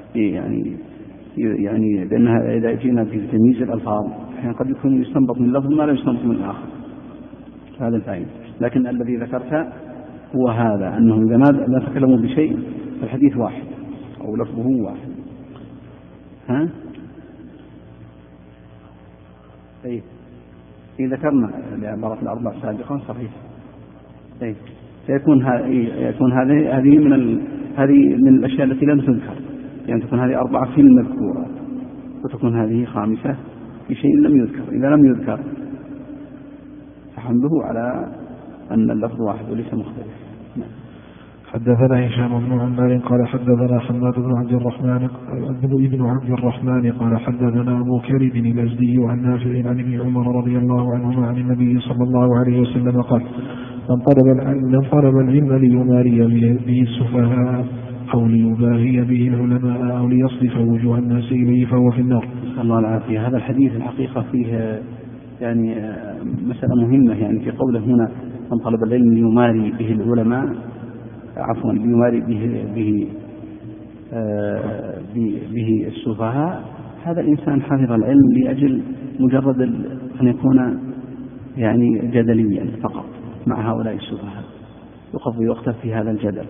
[SPEAKER 1] يعني لأنها إذا جينا في تمييز الألفاظ يعني قد يكون يستنبط من لفظ ما لا يستنبط من آخر، هذا الفائدة. لكن الذي ذكرت هو هذا أنه إذا ما تكلموا بشيء فالحديث واحد أو لفظه واحد. ها؟ أي ذكرنا العبارات الأربع سابقا صحيح. أي يكون هذه من الأشياء التي لم تذكر، يعني تكون هذه 4 في المذكورات، وتكون هذه 5 في شيء لم يذكر. إذا لم يذكر فحمله على أن اللفظ واحد وليس مختلف.
[SPEAKER 2] حدثنا هشام بن عمار قال حدثنا حماد بن عبد الرحمن قال حدثنا أبو كريب الأزدي عن نافع عن ابن عمر رضي الله عنهما عن النبي صلى الله عليه وسلم قال من طلب العلم ليماري به السفهاء أو ليباهي به العلماء أو ليصرف وجوه الناس إليه فهو في النار.
[SPEAKER 1] نسأل الله العافية. هذا الحديث الحقيقة فيه يعني مسألة مهمة، يعني في قوله هنا من طلب العلم ليماري به العلماء، عفوا ليماري به السفهاء. هذا الإنسان حفظ العلم لأجل مجرد أن يكون يعني جدليا فقط مع هؤلاء السفهاء، يقضي وقته في هذا الجدل،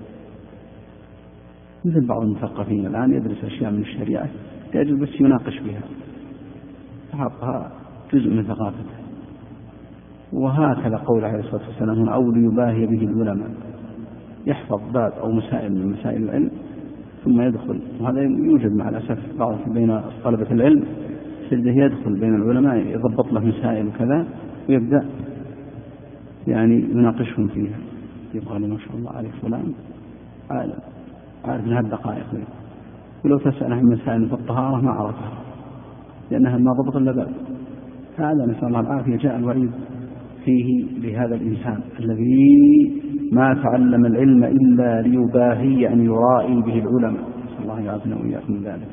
[SPEAKER 1] مثل بعض المثقفين الآن يدرس أشياء من الشريعة لأجل بس يناقش بها، فحطها جزء من ثقافته. وهكذا قول عليه الصلاة والسلام أو ليباهي به العلماء، يحفظ باب أو مسائل من مسائل العلم ثم يدخل، وهذا يوجد مع الأسف بعض بين طلبة العلم سجده يدخل بين العلماء يضبط له مسائل وكذا ويبدأ يعني يناقشهم فيها، يقال ما شاء الله عليه فلان عالم عارف من هالدقائق، ولو تسأل عن مسائل في الطهارة ما عرفها لأنها ما ضبط إلا باب. هذا نسأل الله العافية جاء الوعيد فيه لهذا الإنسان الذي ما تعلم العلم إلا ليباهي أن يرائي به العلماء. نسأل الله يعافينا وإياكم من ذلك.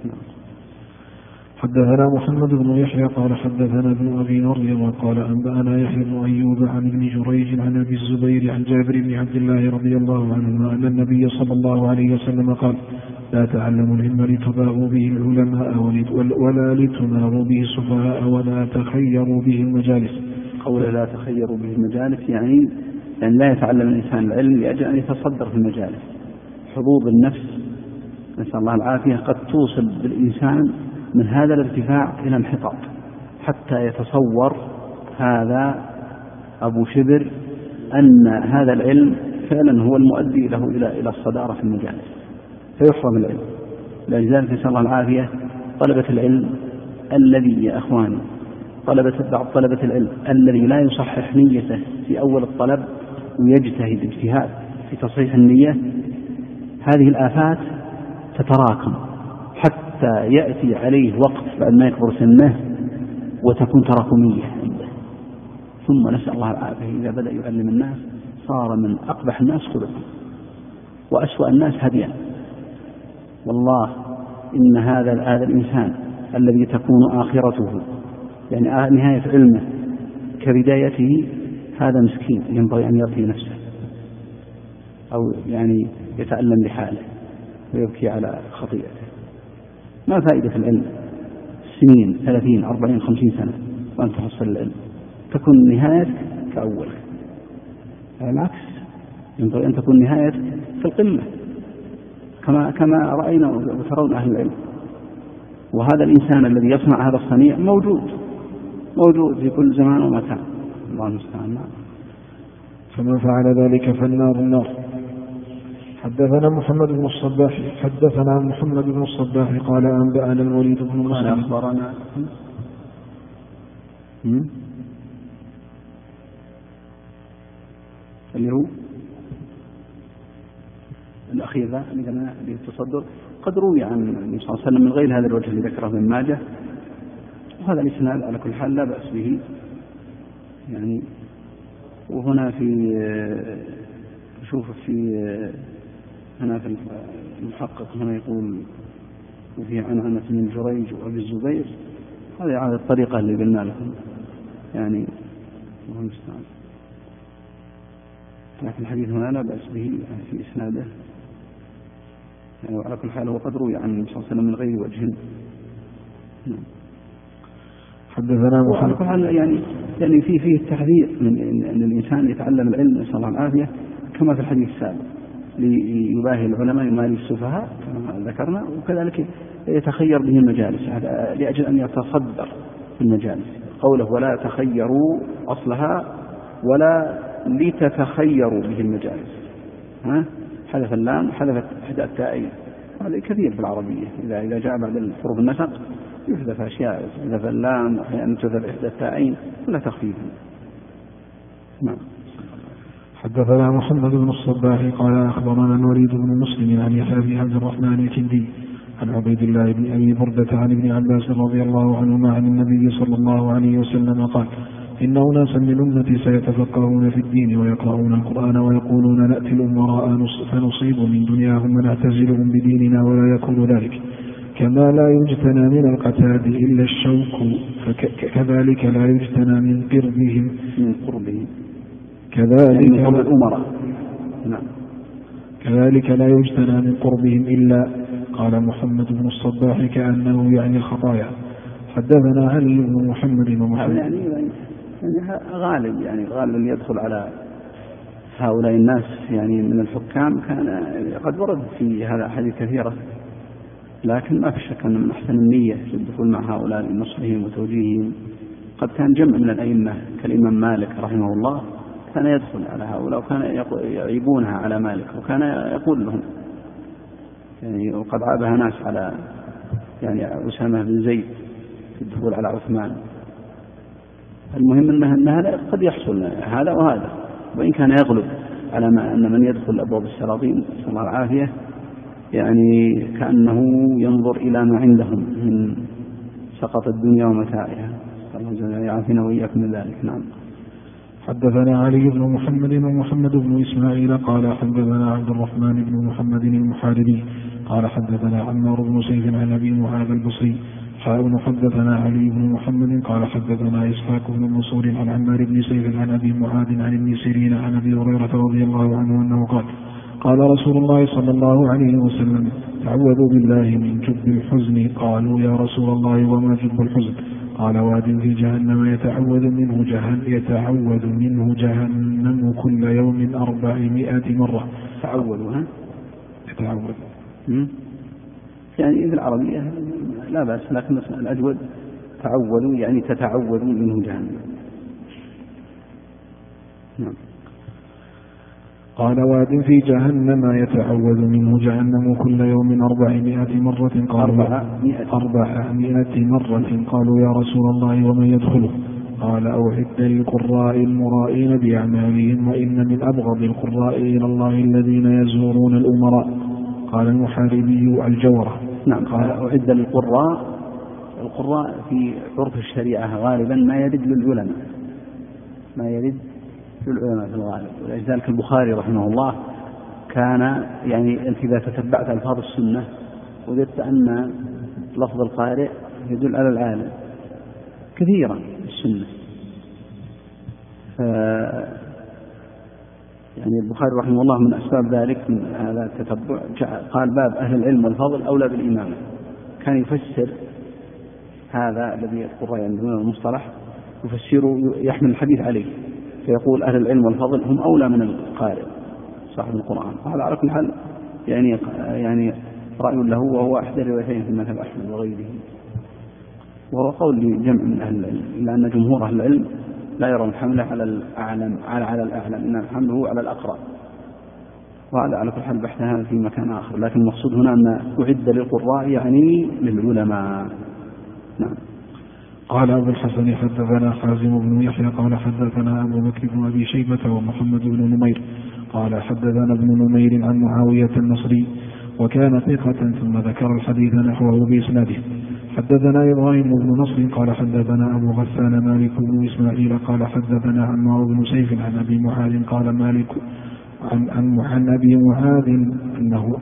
[SPEAKER 2] حدثنا محمد بن يحيى قال حدثنا ابن أبي مريم قال أنبأنا يحيى بن أيوب عن ابن جريج عن أبي الزبير عن جابر بن عبد الله رضي الله عنهما أن النبي صلى الله عليه وسلم قال لا تعلموا العلم لتباهوا به العلماء ولا لتماروا به السفهاء ولا تخيروا به المجالس.
[SPEAKER 1] قوله لا تخيروا به المجالس يعني لا يتعلم الإنسان العلم لأجل أن يتصدر في المجالس. حظوظ النفس نسأل الله العافية قد توصل بالإنسان من هذا الارتفاع إلى انحطاط حتى يتصور هذا أبو شبر أن هذا العلم فعلا هو المؤدي له إلى الصدارة في المجالس، فيحرم العلم. لذلك نسأل الله العافية طلبة العلم الذي يا أخواني بعض طلبة العلم الذي لا يصحح نيته في أول الطلب ويجتهد اجتهاد في تصحيح النية، هذه الآفات تتراكم حتى يأتي عليه وقت بعد ما يكبر سنه وتكون تراكمية عنده، ثم نسأل الله العافية إذا بدأ يعلم الناس صار من أقبح الناس خلقا وأسوأ الناس هديا. والله إن هذا الإنسان الذي تكون آخرته يعني نهاية علمه كبدايته، هذا مسكين ينبغي أن يرضي نفسه أو يعني يتألم لحاله ويبكي على خطيئته. ما فائدة العلم سنين 30 40 50 سنة وأن تحصل العلم تكون نهايتك كأولك؟ العكس، ينبغي أن تكون نهايتك في القمة كما رأينا وترون أهل العلم. وهذا الإنسان الذي يصنع هذا الصنيع موجود في كل زمان ومكان، الله المستعان.
[SPEAKER 2] فمن فعل ذلك فالنار النار. حدثنا محمد بن الصباح قال أنبأنا الوليد بن مسلم
[SPEAKER 1] قال أخبرنا اللي هو الأخير ذا اللي التصدر قد روي عن النبي صلى الله عليه وسلم من غير هذا الوجه اللي ذكره ابن ماجه، وهذا الإسناد على كل حال لا بأس به يعني. وهنا هنا في المحقق هنا يقول وفي عنعنة من جريج وأبي الزبير، هذه على الطريقة اللي قلنا لكم يعني، الله المستعان. لكن الحديث هنا لا بأس به في إسناده يعني، وعلى كل حال هو قد روي عن النبي صلى الله عليه وسلم من غير وجه.
[SPEAKER 2] حدثنا
[SPEAKER 1] وعلى كل حال يعني فيه التحذير من أن الإنسان يتعلم العلم نسأل الله العافية كما في الحديث السابق، ليباهي العلماء يماري السفهاء كما ذكرنا، وكذلك يتخير به المجالس لأجل أن يتصدر في المجالس. قوله ولا تخيروا أصلها ولا لتتخيروا به المجالس، حذف اللام حذفت إحدى التائين، هذا كثير في العربية إذا جاء بعد الحروف النسق يحذف أشياء، يحذف اللام أحيانا تحذف إحدى التائين ولا تخفيف. نعم.
[SPEAKER 2] حدثنا محمد بن الصباح قال أخبرنا الوليد بن مسلم عن يحيى بن عبد الرحمن الكندي عن عبيد الله بن أبي بردة عن ابن عباس رضي الله عنهما عن النبي صلى الله عليه وسلم قال إن أناسا من أمتي سيتفقهون في الدين ويقرؤون القرآن ويقولون نأتي الأمراء فنصيب من دنياهم ونعتزلهم بديننا ولا يكون ذلك، كما لا يجتنى من القتاد إلا الشوك كذلك لا يجتنى من قربهم كذلك لا يجتنى من قربهم إلا. قال محمد بن الصباح كأنه يعني الخطايا. حدثنا علي بن محمد
[SPEAKER 1] يعني غالب اللي يدخل على هؤلاء الناس يعني من الحكام كان قد ورد في هذا أحاديث كثيرة، لكن ما في شك أن من أحسن النية في الدخول مع هؤلاء لنصحهم وتوجيههم. قد كان جمع من الأئمة كالإمام مالك رحمه الله كان يدخل على هؤلاء وكان يعيبونها على مالك وكان يقول لهم يعني، وقد عابها ناس على يعني أسامة بن زيد في الدخول على عثمان. المهم أن هذا قد يحصل هذا وهذا، وإن كان يغلب على ما أن من يدخل أبواب السلاطين نسأل الله العافية يعني كأنه ينظر إلى ما عندهم من سقط الدنيا ومتاعها، الله يعافينا وإياكم من ذلك. نعم.
[SPEAKER 2] حدثنا علي بن محمد ومحمد بن إسماعيل قال حدثنا عبد الرحمن بن محمد المحاربي قال حدثنا عمار بن سيف عن أبي معاذ البصري حدثنا علي بن محمد قال حدثنا إسحاق بن منصور عن عمار بن سيف عن أبي معاذ عن ابن سيرين عن أبي هريرة رضي الله عنه أنه قال قال رسول الله صلى الله عليه وسلم تعوذوا بالله من جب الحزن. قالوا يا رسول الله وما جب الحزن؟ قال واد في جهنم يتعوذ منه جهنم كل يوم 400 مرة.
[SPEAKER 1] يتعوذ يعني في العربية لا بأس، لكن الأجود تعوذوا يعني تتعوذ منه جهنم. نعم.
[SPEAKER 2] قال واد في جهنم يتعوذ منه جهنم كل يوم 400 مرة. قالوا 400 مرة. قالوا يا رسول الله ومن يدخله؟ قال أوعد للقراء المرائين بأعمالهم، وإن من أبغض القراء إلى الله الذين يزورون الأمراء. قال المحاربي الجورة.
[SPEAKER 1] نعم. قال أعد للقراء. القراء في عرف الشريعة غالبا ما يرد للعلماء في الغالب، ولذلك البخاري رحمه الله كان يعني أنت إذا تتبعت ألفاظ السنة وجدت أن لفظ القارئ يدل على العالم كثيرا السنة. يعني البخاري رحمه الله من أسباب ذلك من هذا التتبع قال باب أهل العلم والفضل أولى بالإمامة. كان يفسر هذا الذي القراء يعندون المصطلح يفسره يحمل الحديث عليه، فيقول أهل العلم والفضل هم أولى من القارئ صاحب القرآن. وهذا على كل حال يعني رأي له، وهو أحد الروايتين في المذهب أحمد وغيره، وهو قول لجمع من أهل العلم، إلا أن جمهور أهل العلم لا يرون حمله على الأعلم إن حمله على الأقرأ، وهذا على كل حال بحث هذا في مكان آخر. لكن المقصود هنا أن أعد للقراء يعني للعلماء. نعم.
[SPEAKER 2] قال أبو الحسن حدثنا حازم بن يحيى قال حدثنا أبو بكر بن أبي شيبة ومحمد بن نمير قال حدثنا ابن نمير عن معاوية النصري وكان ثقة، ثم ذكر الحديث نحوه بإسناده. حدثنا إبراهيم بن نصر قال حدثنا أبو غسان مالك بن إسماعيل قال حدثنا عمار بن سيف عن أبي معاذ قال مالك عن أبي معاذ أنه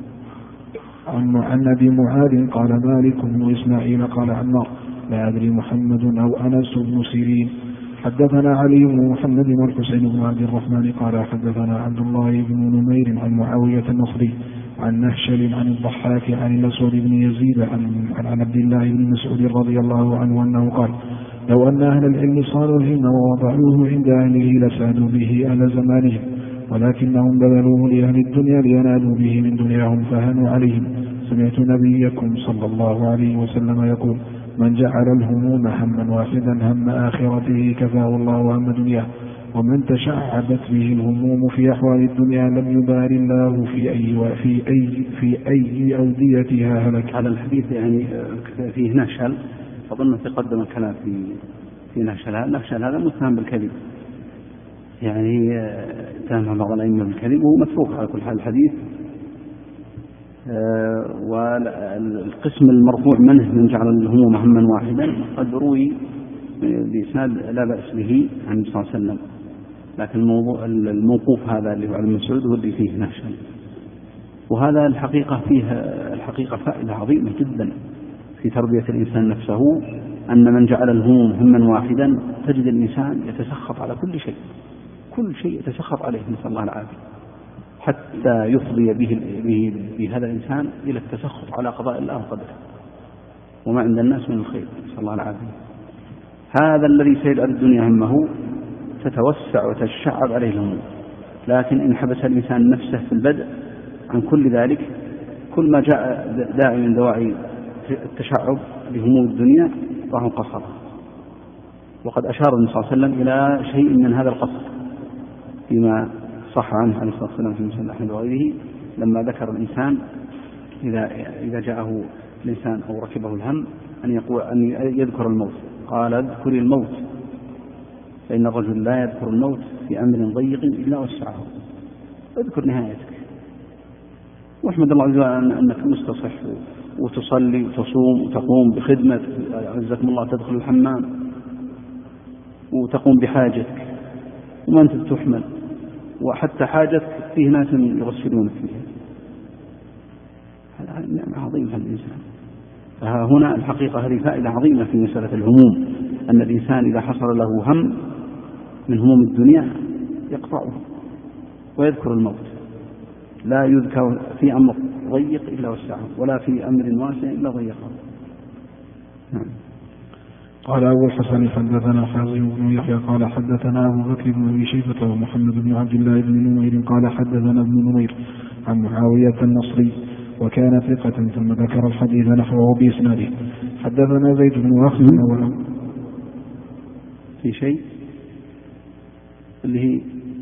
[SPEAKER 2] عن أبي معاذ قال مالك بن إسماعيل قال عمار لا أدري محمد أو أنس بن سيرين. حدثنا علي بن محمد والحسين بن عبد الرحمن قال حدثنا عبد الله بن نمير عن معاوية النصري عن نهشل عن الضحاك عن الأسود بن يزيد عن عبد الله بن مسعود رضي الله عنه أنه قال لو أن أهل العلم صاروا العلم ووضعوه عند أهله لسادوا به أهل زمانهم، ولكنهم بذلوه لأهل الدنيا لينالوا به من دنياهم فهانوا عليهم. سمعت نبيكم صلى الله عليه وسلم يقول من جعل الهموم هما واحدا هم آخرته كفاه الله هم دنياه، ومن تشعبت به الهموم في أحوال الدنيا لم يبال الله في أي أوديتها هلك.
[SPEAKER 1] هذا الحديث يعني فيه نهشل، أظن تقدم الكلام في نهشل هذا متهم بالكذب، يعني اتهم بعض الأئمة بالكذب وهو متروك على كل حال الحديث. والقسم المرفوع منه من جعل الهموم هما واحدا قد روي بإسناد لا بأس به عن النبي صلى الله عليه وسلم، لكن الموقوف هذا اللي هو على مسعود هو اللي فيه نهشا. وهذا الحقيقة فائدة عظيمة جدا في تربية الإنسان نفسه، أن من جعل الهموم هما واحدا تجد الإنسان يتسخط على كل شيء يتسخط عليه، نسأل الله العافية، حتى يفضي بهذا الإنسان إلى التسخط على قضاء الله وقدره، وما عند الناس من الخير، نسأل الله العافية. هذا الذي سيجعل الدنيا همه تتوسع وتشعب عليه الهموم، لكن إن حبس الإنسان نفسه في البدء عن كل ذلك، كل ما جاء داعي من دواعي التشعب بهموم الدنيا راح انقصر. وقد أشار النبي صلى الله عليه وسلم إلى شيء من هذا القصر فيما صح عنه عليه الصلاة والسلام في مسند أحمد وغيره، لما ذكر الإنسان إذا جاءه الإنسان أو ركبه الهم أن يذكر الموت، قال اذكر الموت فإن الرجل لا يذكر الموت في أمر ضيق إلا وسعه. اذكر نهايتك، واحمد الله عز وجل أنك مستصح وتصلي وتصوم وتقوم بخدمة عزكم الله، تدخل الحمام وتقوم بحاجتك وما أنت تحمل، وحتى حاجتك فيه ناس يغسلونك فيها. هذا نعمة عظيمة للإنسان. فهنا الحقيقة هذه فائدة عظيمة في مسألة الهموم، أن الإنسان إذا حصل له هم من هموم الدنيا يقطعه ويذكر الموت، لا يذكر في أمر ضيق إلا وسعه، ولا في أمر واسع إلا ضيقه. نعم.
[SPEAKER 2] قال أبو الحسن حدثنا حازم بن يحيى قال حدثنا أبو بكر بن أبي شيبة ومحمد بن عبد الله بن نمير قال حدثنا ابن نمير عن معاوية النصري وكان ثقة، ثم ذكر الحديث نحوه بإسناده. حدثنا زيد بن أخزم
[SPEAKER 1] في شيء اللي هي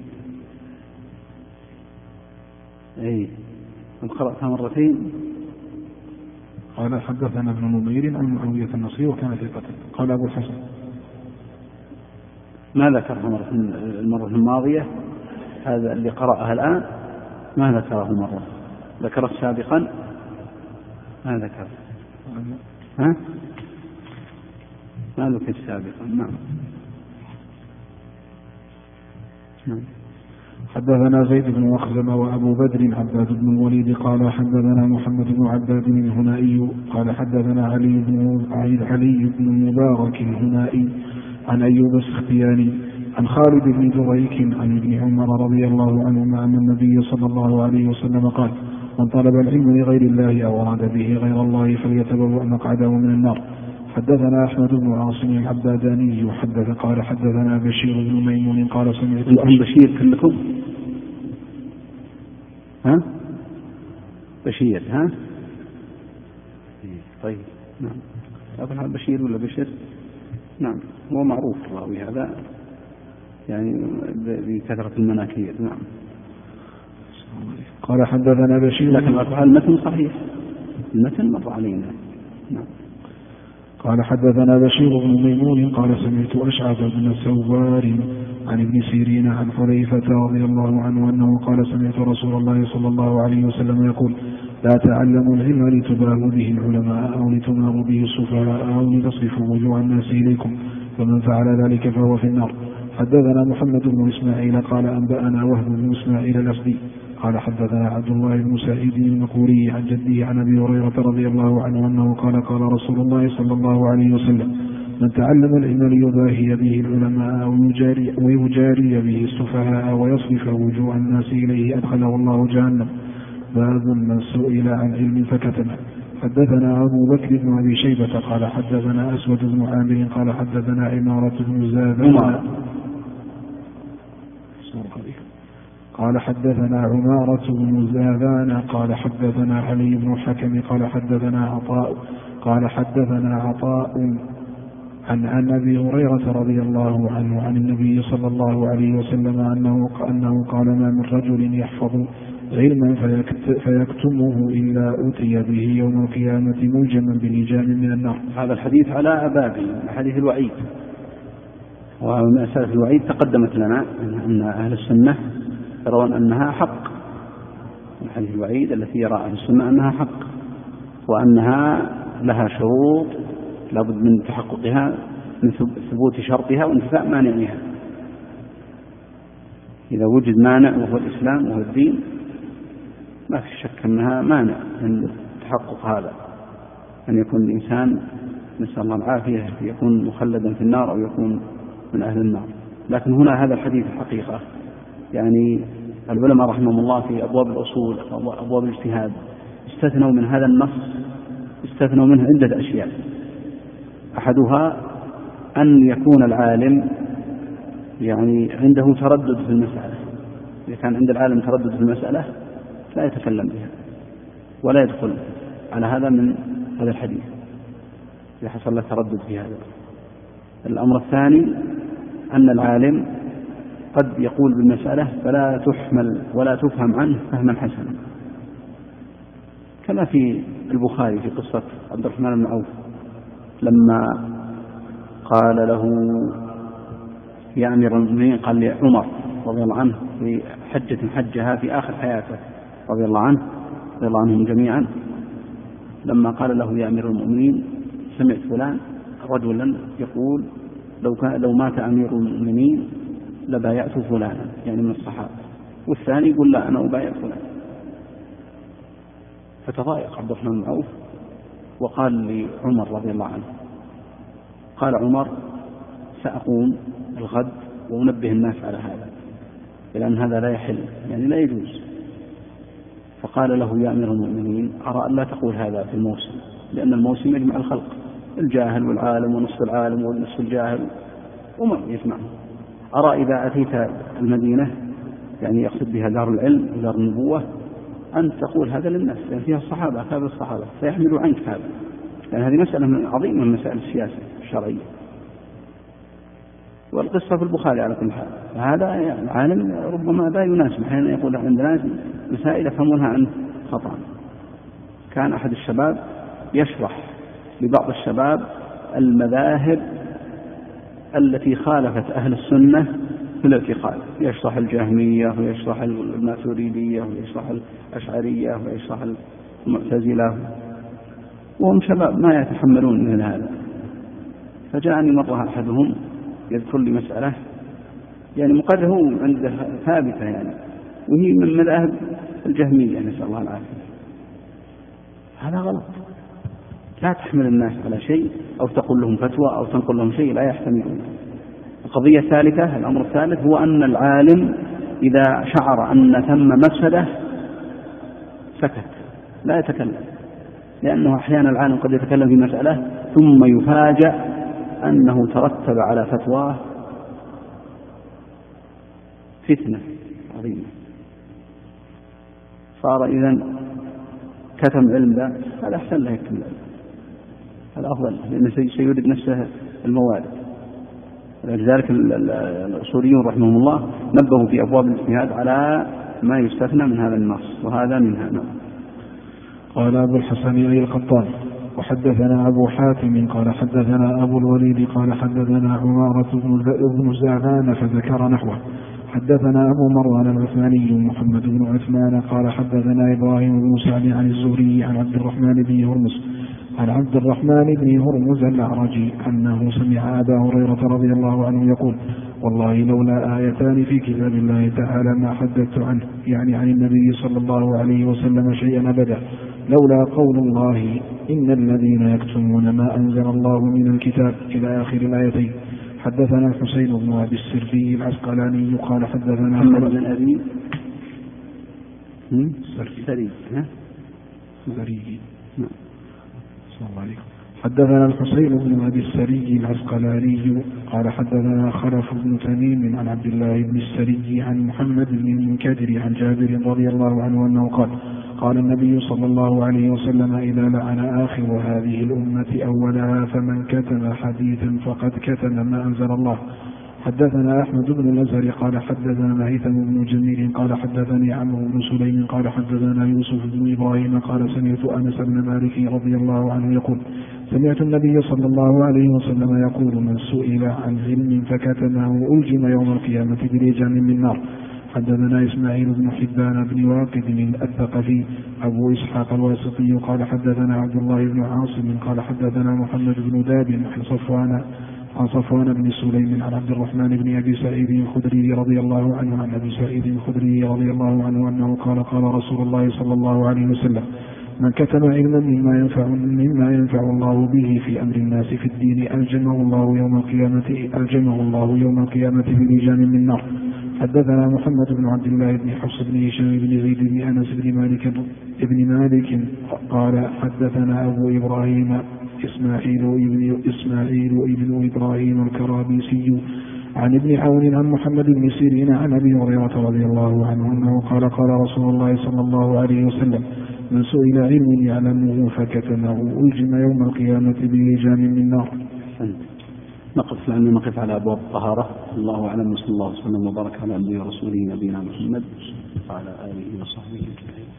[SPEAKER 1] قرأتها مرتين.
[SPEAKER 2] قال حدثنا ابن نمير عن معاوية النصري وكان ثقة. قال أبو الحسن
[SPEAKER 1] ما ذكرها المرة الماضية، هذا اللي قرأها الآن ما ذكره مرة، ذكرت سابقا ما ذكر. ما ذكر سابقا. نعم.
[SPEAKER 2] حدثنا زيد بن مخزم وأبو بدر عباد بن الوليد قال حدثنا محمد بن عباد الهنائي قال حدثنا علي بن المبارك الهنائي عن أيوب السختياني عن خالد بن دريك عن ابن عمر رضي الله عنهما أن النبي صلى الله عليه وسلم قال من طلب العلم لغير الله أو أراد به غير الله فليتبوأ مقعده من النار. حدثنا أحمد بن عاصم العباداني قال حدثنا بشير بن ميمون قال سمعت
[SPEAKER 1] بشير كلكم بشير طيب. نعم. أظهر بشير ولا بشر؟ نعم، هو معروف الراوي هذا يعني بكثرة المناكير. نعم.
[SPEAKER 2] قال حدثنا بشير،
[SPEAKER 1] لكن المتن صحيح، المتن مر علينا. نعم.
[SPEAKER 2] قال حدثنا بشير بن ميمون قال سمعت أشعث بن سوار عن ابن سيرين عن حذيفة رضي الله عنه أنه قال سمعت رسول الله صلى الله عليه وسلم يقول لا تعلموا العلم لتباهوا به العلماء أو لتماروا به السفهاء أو لتصرفوا وجوه الناس إليكم، فمن فعل ذلك فهو في النار. حدثنا محمد بن إسماعيل قال أنبأنا وهب بن إسماعيل الأسدي قال حدثنا عبد الله بن سعيد المقبوري عن جده عن أبي هريرة رضي الله عنه أنه قال قال رسول الله صلى الله عليه وسلم من تعلم العلم ليباهي به العلماء ويجاري به السفهاء ويصرف وجوه الناس إليه أدخله الله جهنم. باب من سئل عن علم فكتمه. حدثنا أبو بكر بن أبي شيبة قال حدثنا أسود بن عامر قال حدثنا عمارة بن زاذان قال حدثنا عمارة بن زاذان قال حدثنا علي بن الحكم قال حدثنا عطاء قال حدثنا عطاء عن أبي هريرة رضي الله عنه عن النبي صلى الله عليه وسلم أنه قال ما من رجل يحفظ علما فيكتمه إلا أتي به يوم القيامة ملجما بلجام من النار.
[SPEAKER 1] هذا الحديث على أبابه حديث الوعيد، ومسألة الوعيد تقدمت لنا أن أهل السنة يرون أنها حق، الحديث الوعيد التي يرى أهل السنة أنها حق، وأنها لها شروط لابد من تحققها من ثبوت شرطها وانتفاء مانعها. إذا وجد مانع وهو الإسلام وهو الدين ما في شك أنها مانع من تحقق هذا، أن يكون الإنسان نسأل الله العافية يكون مخلدا في النار أو يكون من أهل النار. لكن هنا هذا الحديث الحقيقة يعني العلماء رحمهم الله في أبواب الأصول أبواب الاجتهاد استثنوا من هذا النص استثنوا منه عدة أشياء. أحدها أن يكون العالم يعني عنده تردد في المسألة. إذا كان عند العالم تردد في المسألة لا يتكلم بها ولا يدخل على هذا من هذا الحديث إذا حصل له تردد في هذا. الأمر الثاني أن العالم قد يقول بالمسألة فلا تحمل ولا تفهم عنه فهما حسنا، كما في البخاري في قصة عبد الرحمن بن عوف لما قال له يا أمير المؤمنين، قال لعمر رضي الله عنه في حجة حجها في آخر حياته رضي الله عنه رضي الله عنهم جميعا، لما قال له يا أمير المؤمنين سمعت فلان رجلا يقول لو مات أمير المؤمنين لبايعت فلانا، يعني من الصحابة، والثاني يقول لا أنا أبايع فلان. فتضايق عبد الرحمن بن عوف وقال لعمر رضي الله عنه، قال عمر سأقوم الغد وأنبه الناس على هذا لأن هذا لا يحل يعني لا يجوز. فقال له يا أمير المؤمنين أرى أن لا تقول هذا في الموسم، لأن الموسم يجمع الخلق الجاهل والعالم ونصف العالم ونصف الجاهل وما يسمعه. أرى إذا أتيت المدينة يعني يقصد بها دار العلم ودار النبوة أن تقول هذا للناس لأن فيها الصحابة أكابر الصحابة فيحملوا عنك هذا، لأن هذه مسألة عظيمة من مسائل السياسة الشرعية. والقصة في البخاري على كل حال. هذا يعني العالم ربما لا يناسب حين يقول عند ناس مسائل يفهمونها عنه خطأ. كان أحد الشباب يشرح لبعض الشباب المذاهب التي خالفت أهل السنة في الاعتقاد، يشرح الجهمية ويشرح الماتريدية ويشرح الأشعرية ويشرح المعتزلة، وهم شباب ما يتحملون من هذا. فجاءني مرة أحدهم يذكر لي مسألة يعني مقرره عنده ثابتة يعني وهي من مذاهب الجهمية نسأل الله العافية. هذا غلط، لا تحمل الناس على شيء أو تقول لهم فتوى أو تنقل لهم شيء لا يحتملون. القضية الثالثة الأمر الثالث هو أن العالم إذا شعر أن ثم مفسدة سكت لا يتكلم، لأنه أحيانا العالم قد يتكلم في مسألة ثم يفاجأ أنه ترتب على فتواه فتنة عظيمة، صار إذن كتم علم هذا أحسن له يكتم العلم، هذا أفضل لأنه سيورد نفسه الموارد. لذلك الأصوليون رحمهم الله نبهوا في أبواب الاجتهاد على ما يستثنى من هذا النص وهذا منها.
[SPEAKER 2] قال أبو الحسن أي القطان وحدثنا أبو حاتم قال حدثنا أبو الوليد قال حدثنا عمارة بن زعفان فذكر نحوه. حدثنا أبو مروان العثماني محمد بن عثمان قال حدثنا إبراهيم بن سعد عن الزهري عن عبد الرحمن بن هرمز الأعرجي أنه سمع أبا هريرة رضي الله عنه يقول والله لولا آيتان في كتاب الله تعالى ما حدثت عنه، يعني عن النبي صلى الله عليه وسلم شيئا أبدا، لولا قول الله إن الذين يكتمون ما أنزل الله من الكتاب إلى آخر الآيتين. حدثنا الحسين بن أبي السري العسقلاني قال حدثنا
[SPEAKER 1] محمد بن أبي
[SPEAKER 2] حدثنا الحسين بن أبي السري العسقلاني قال حدثنا خلف بن تميم عن عبد الله بن السري عن محمد بن المنكدر عن جابر رضي الله عنه أنه قال النبي صلى الله عليه وسلم إذا لعن آخر هذه الأمة أولها فمن كتم حديثا فقد كتم ما أنزل الله. حدثنا أحمد بن الأزهر قال حدثنا هيثم بن جميل قال حدثني عمرو بن سليم قال حدثنا يوسف بن إبراهيم قال سمعت أنس بن مالك رضي الله عنه يقول سمعت النبي صلى الله عليه وسلم يقول من سئل عن علم فكتمه ألجم يوم القيامة برجال من نار. حدثنا إسماعيل بن حبان بن واقد الثقفي أبو إسحاق الواسطي قال حدثنا عبد الله بن عاصم قال حدثنا محمد بن داب عن عن صفوان بن سليم عن عبد الرحمن بن أبي سعيد الخدري رضي الله عنه عن أبي سعيد الخدري رضي الله عنه أنه قال قال رسول الله صلى الله عليه وسلم من كتم علما مما ينفع الله به في أمر الناس في الدين ألجمه الله يوم القيامة بلجام من نار. حدثنا محمد بن عبد الله بن حفص بن هشام بن زيد بن أنس بن مالك قال حدثنا أبو إبراهيم إسماعيل ابن إبراهيم الكرابيسي عن ابن عون عن محمد بن سيرين عن أبي هريرة رضي الله عنه أنه قال قال رسول الله صلى الله عليه وسلم من سئل علم يعلمه فكتمه ألجم يوم القيامة بلجام من نار.
[SPEAKER 1] نقف على أبواب الطهارة. الله أعلم، وصلى الله وسلم وبارك على عبده ورسوله نبينا محمد وعلى آله وصحبه أجمعين.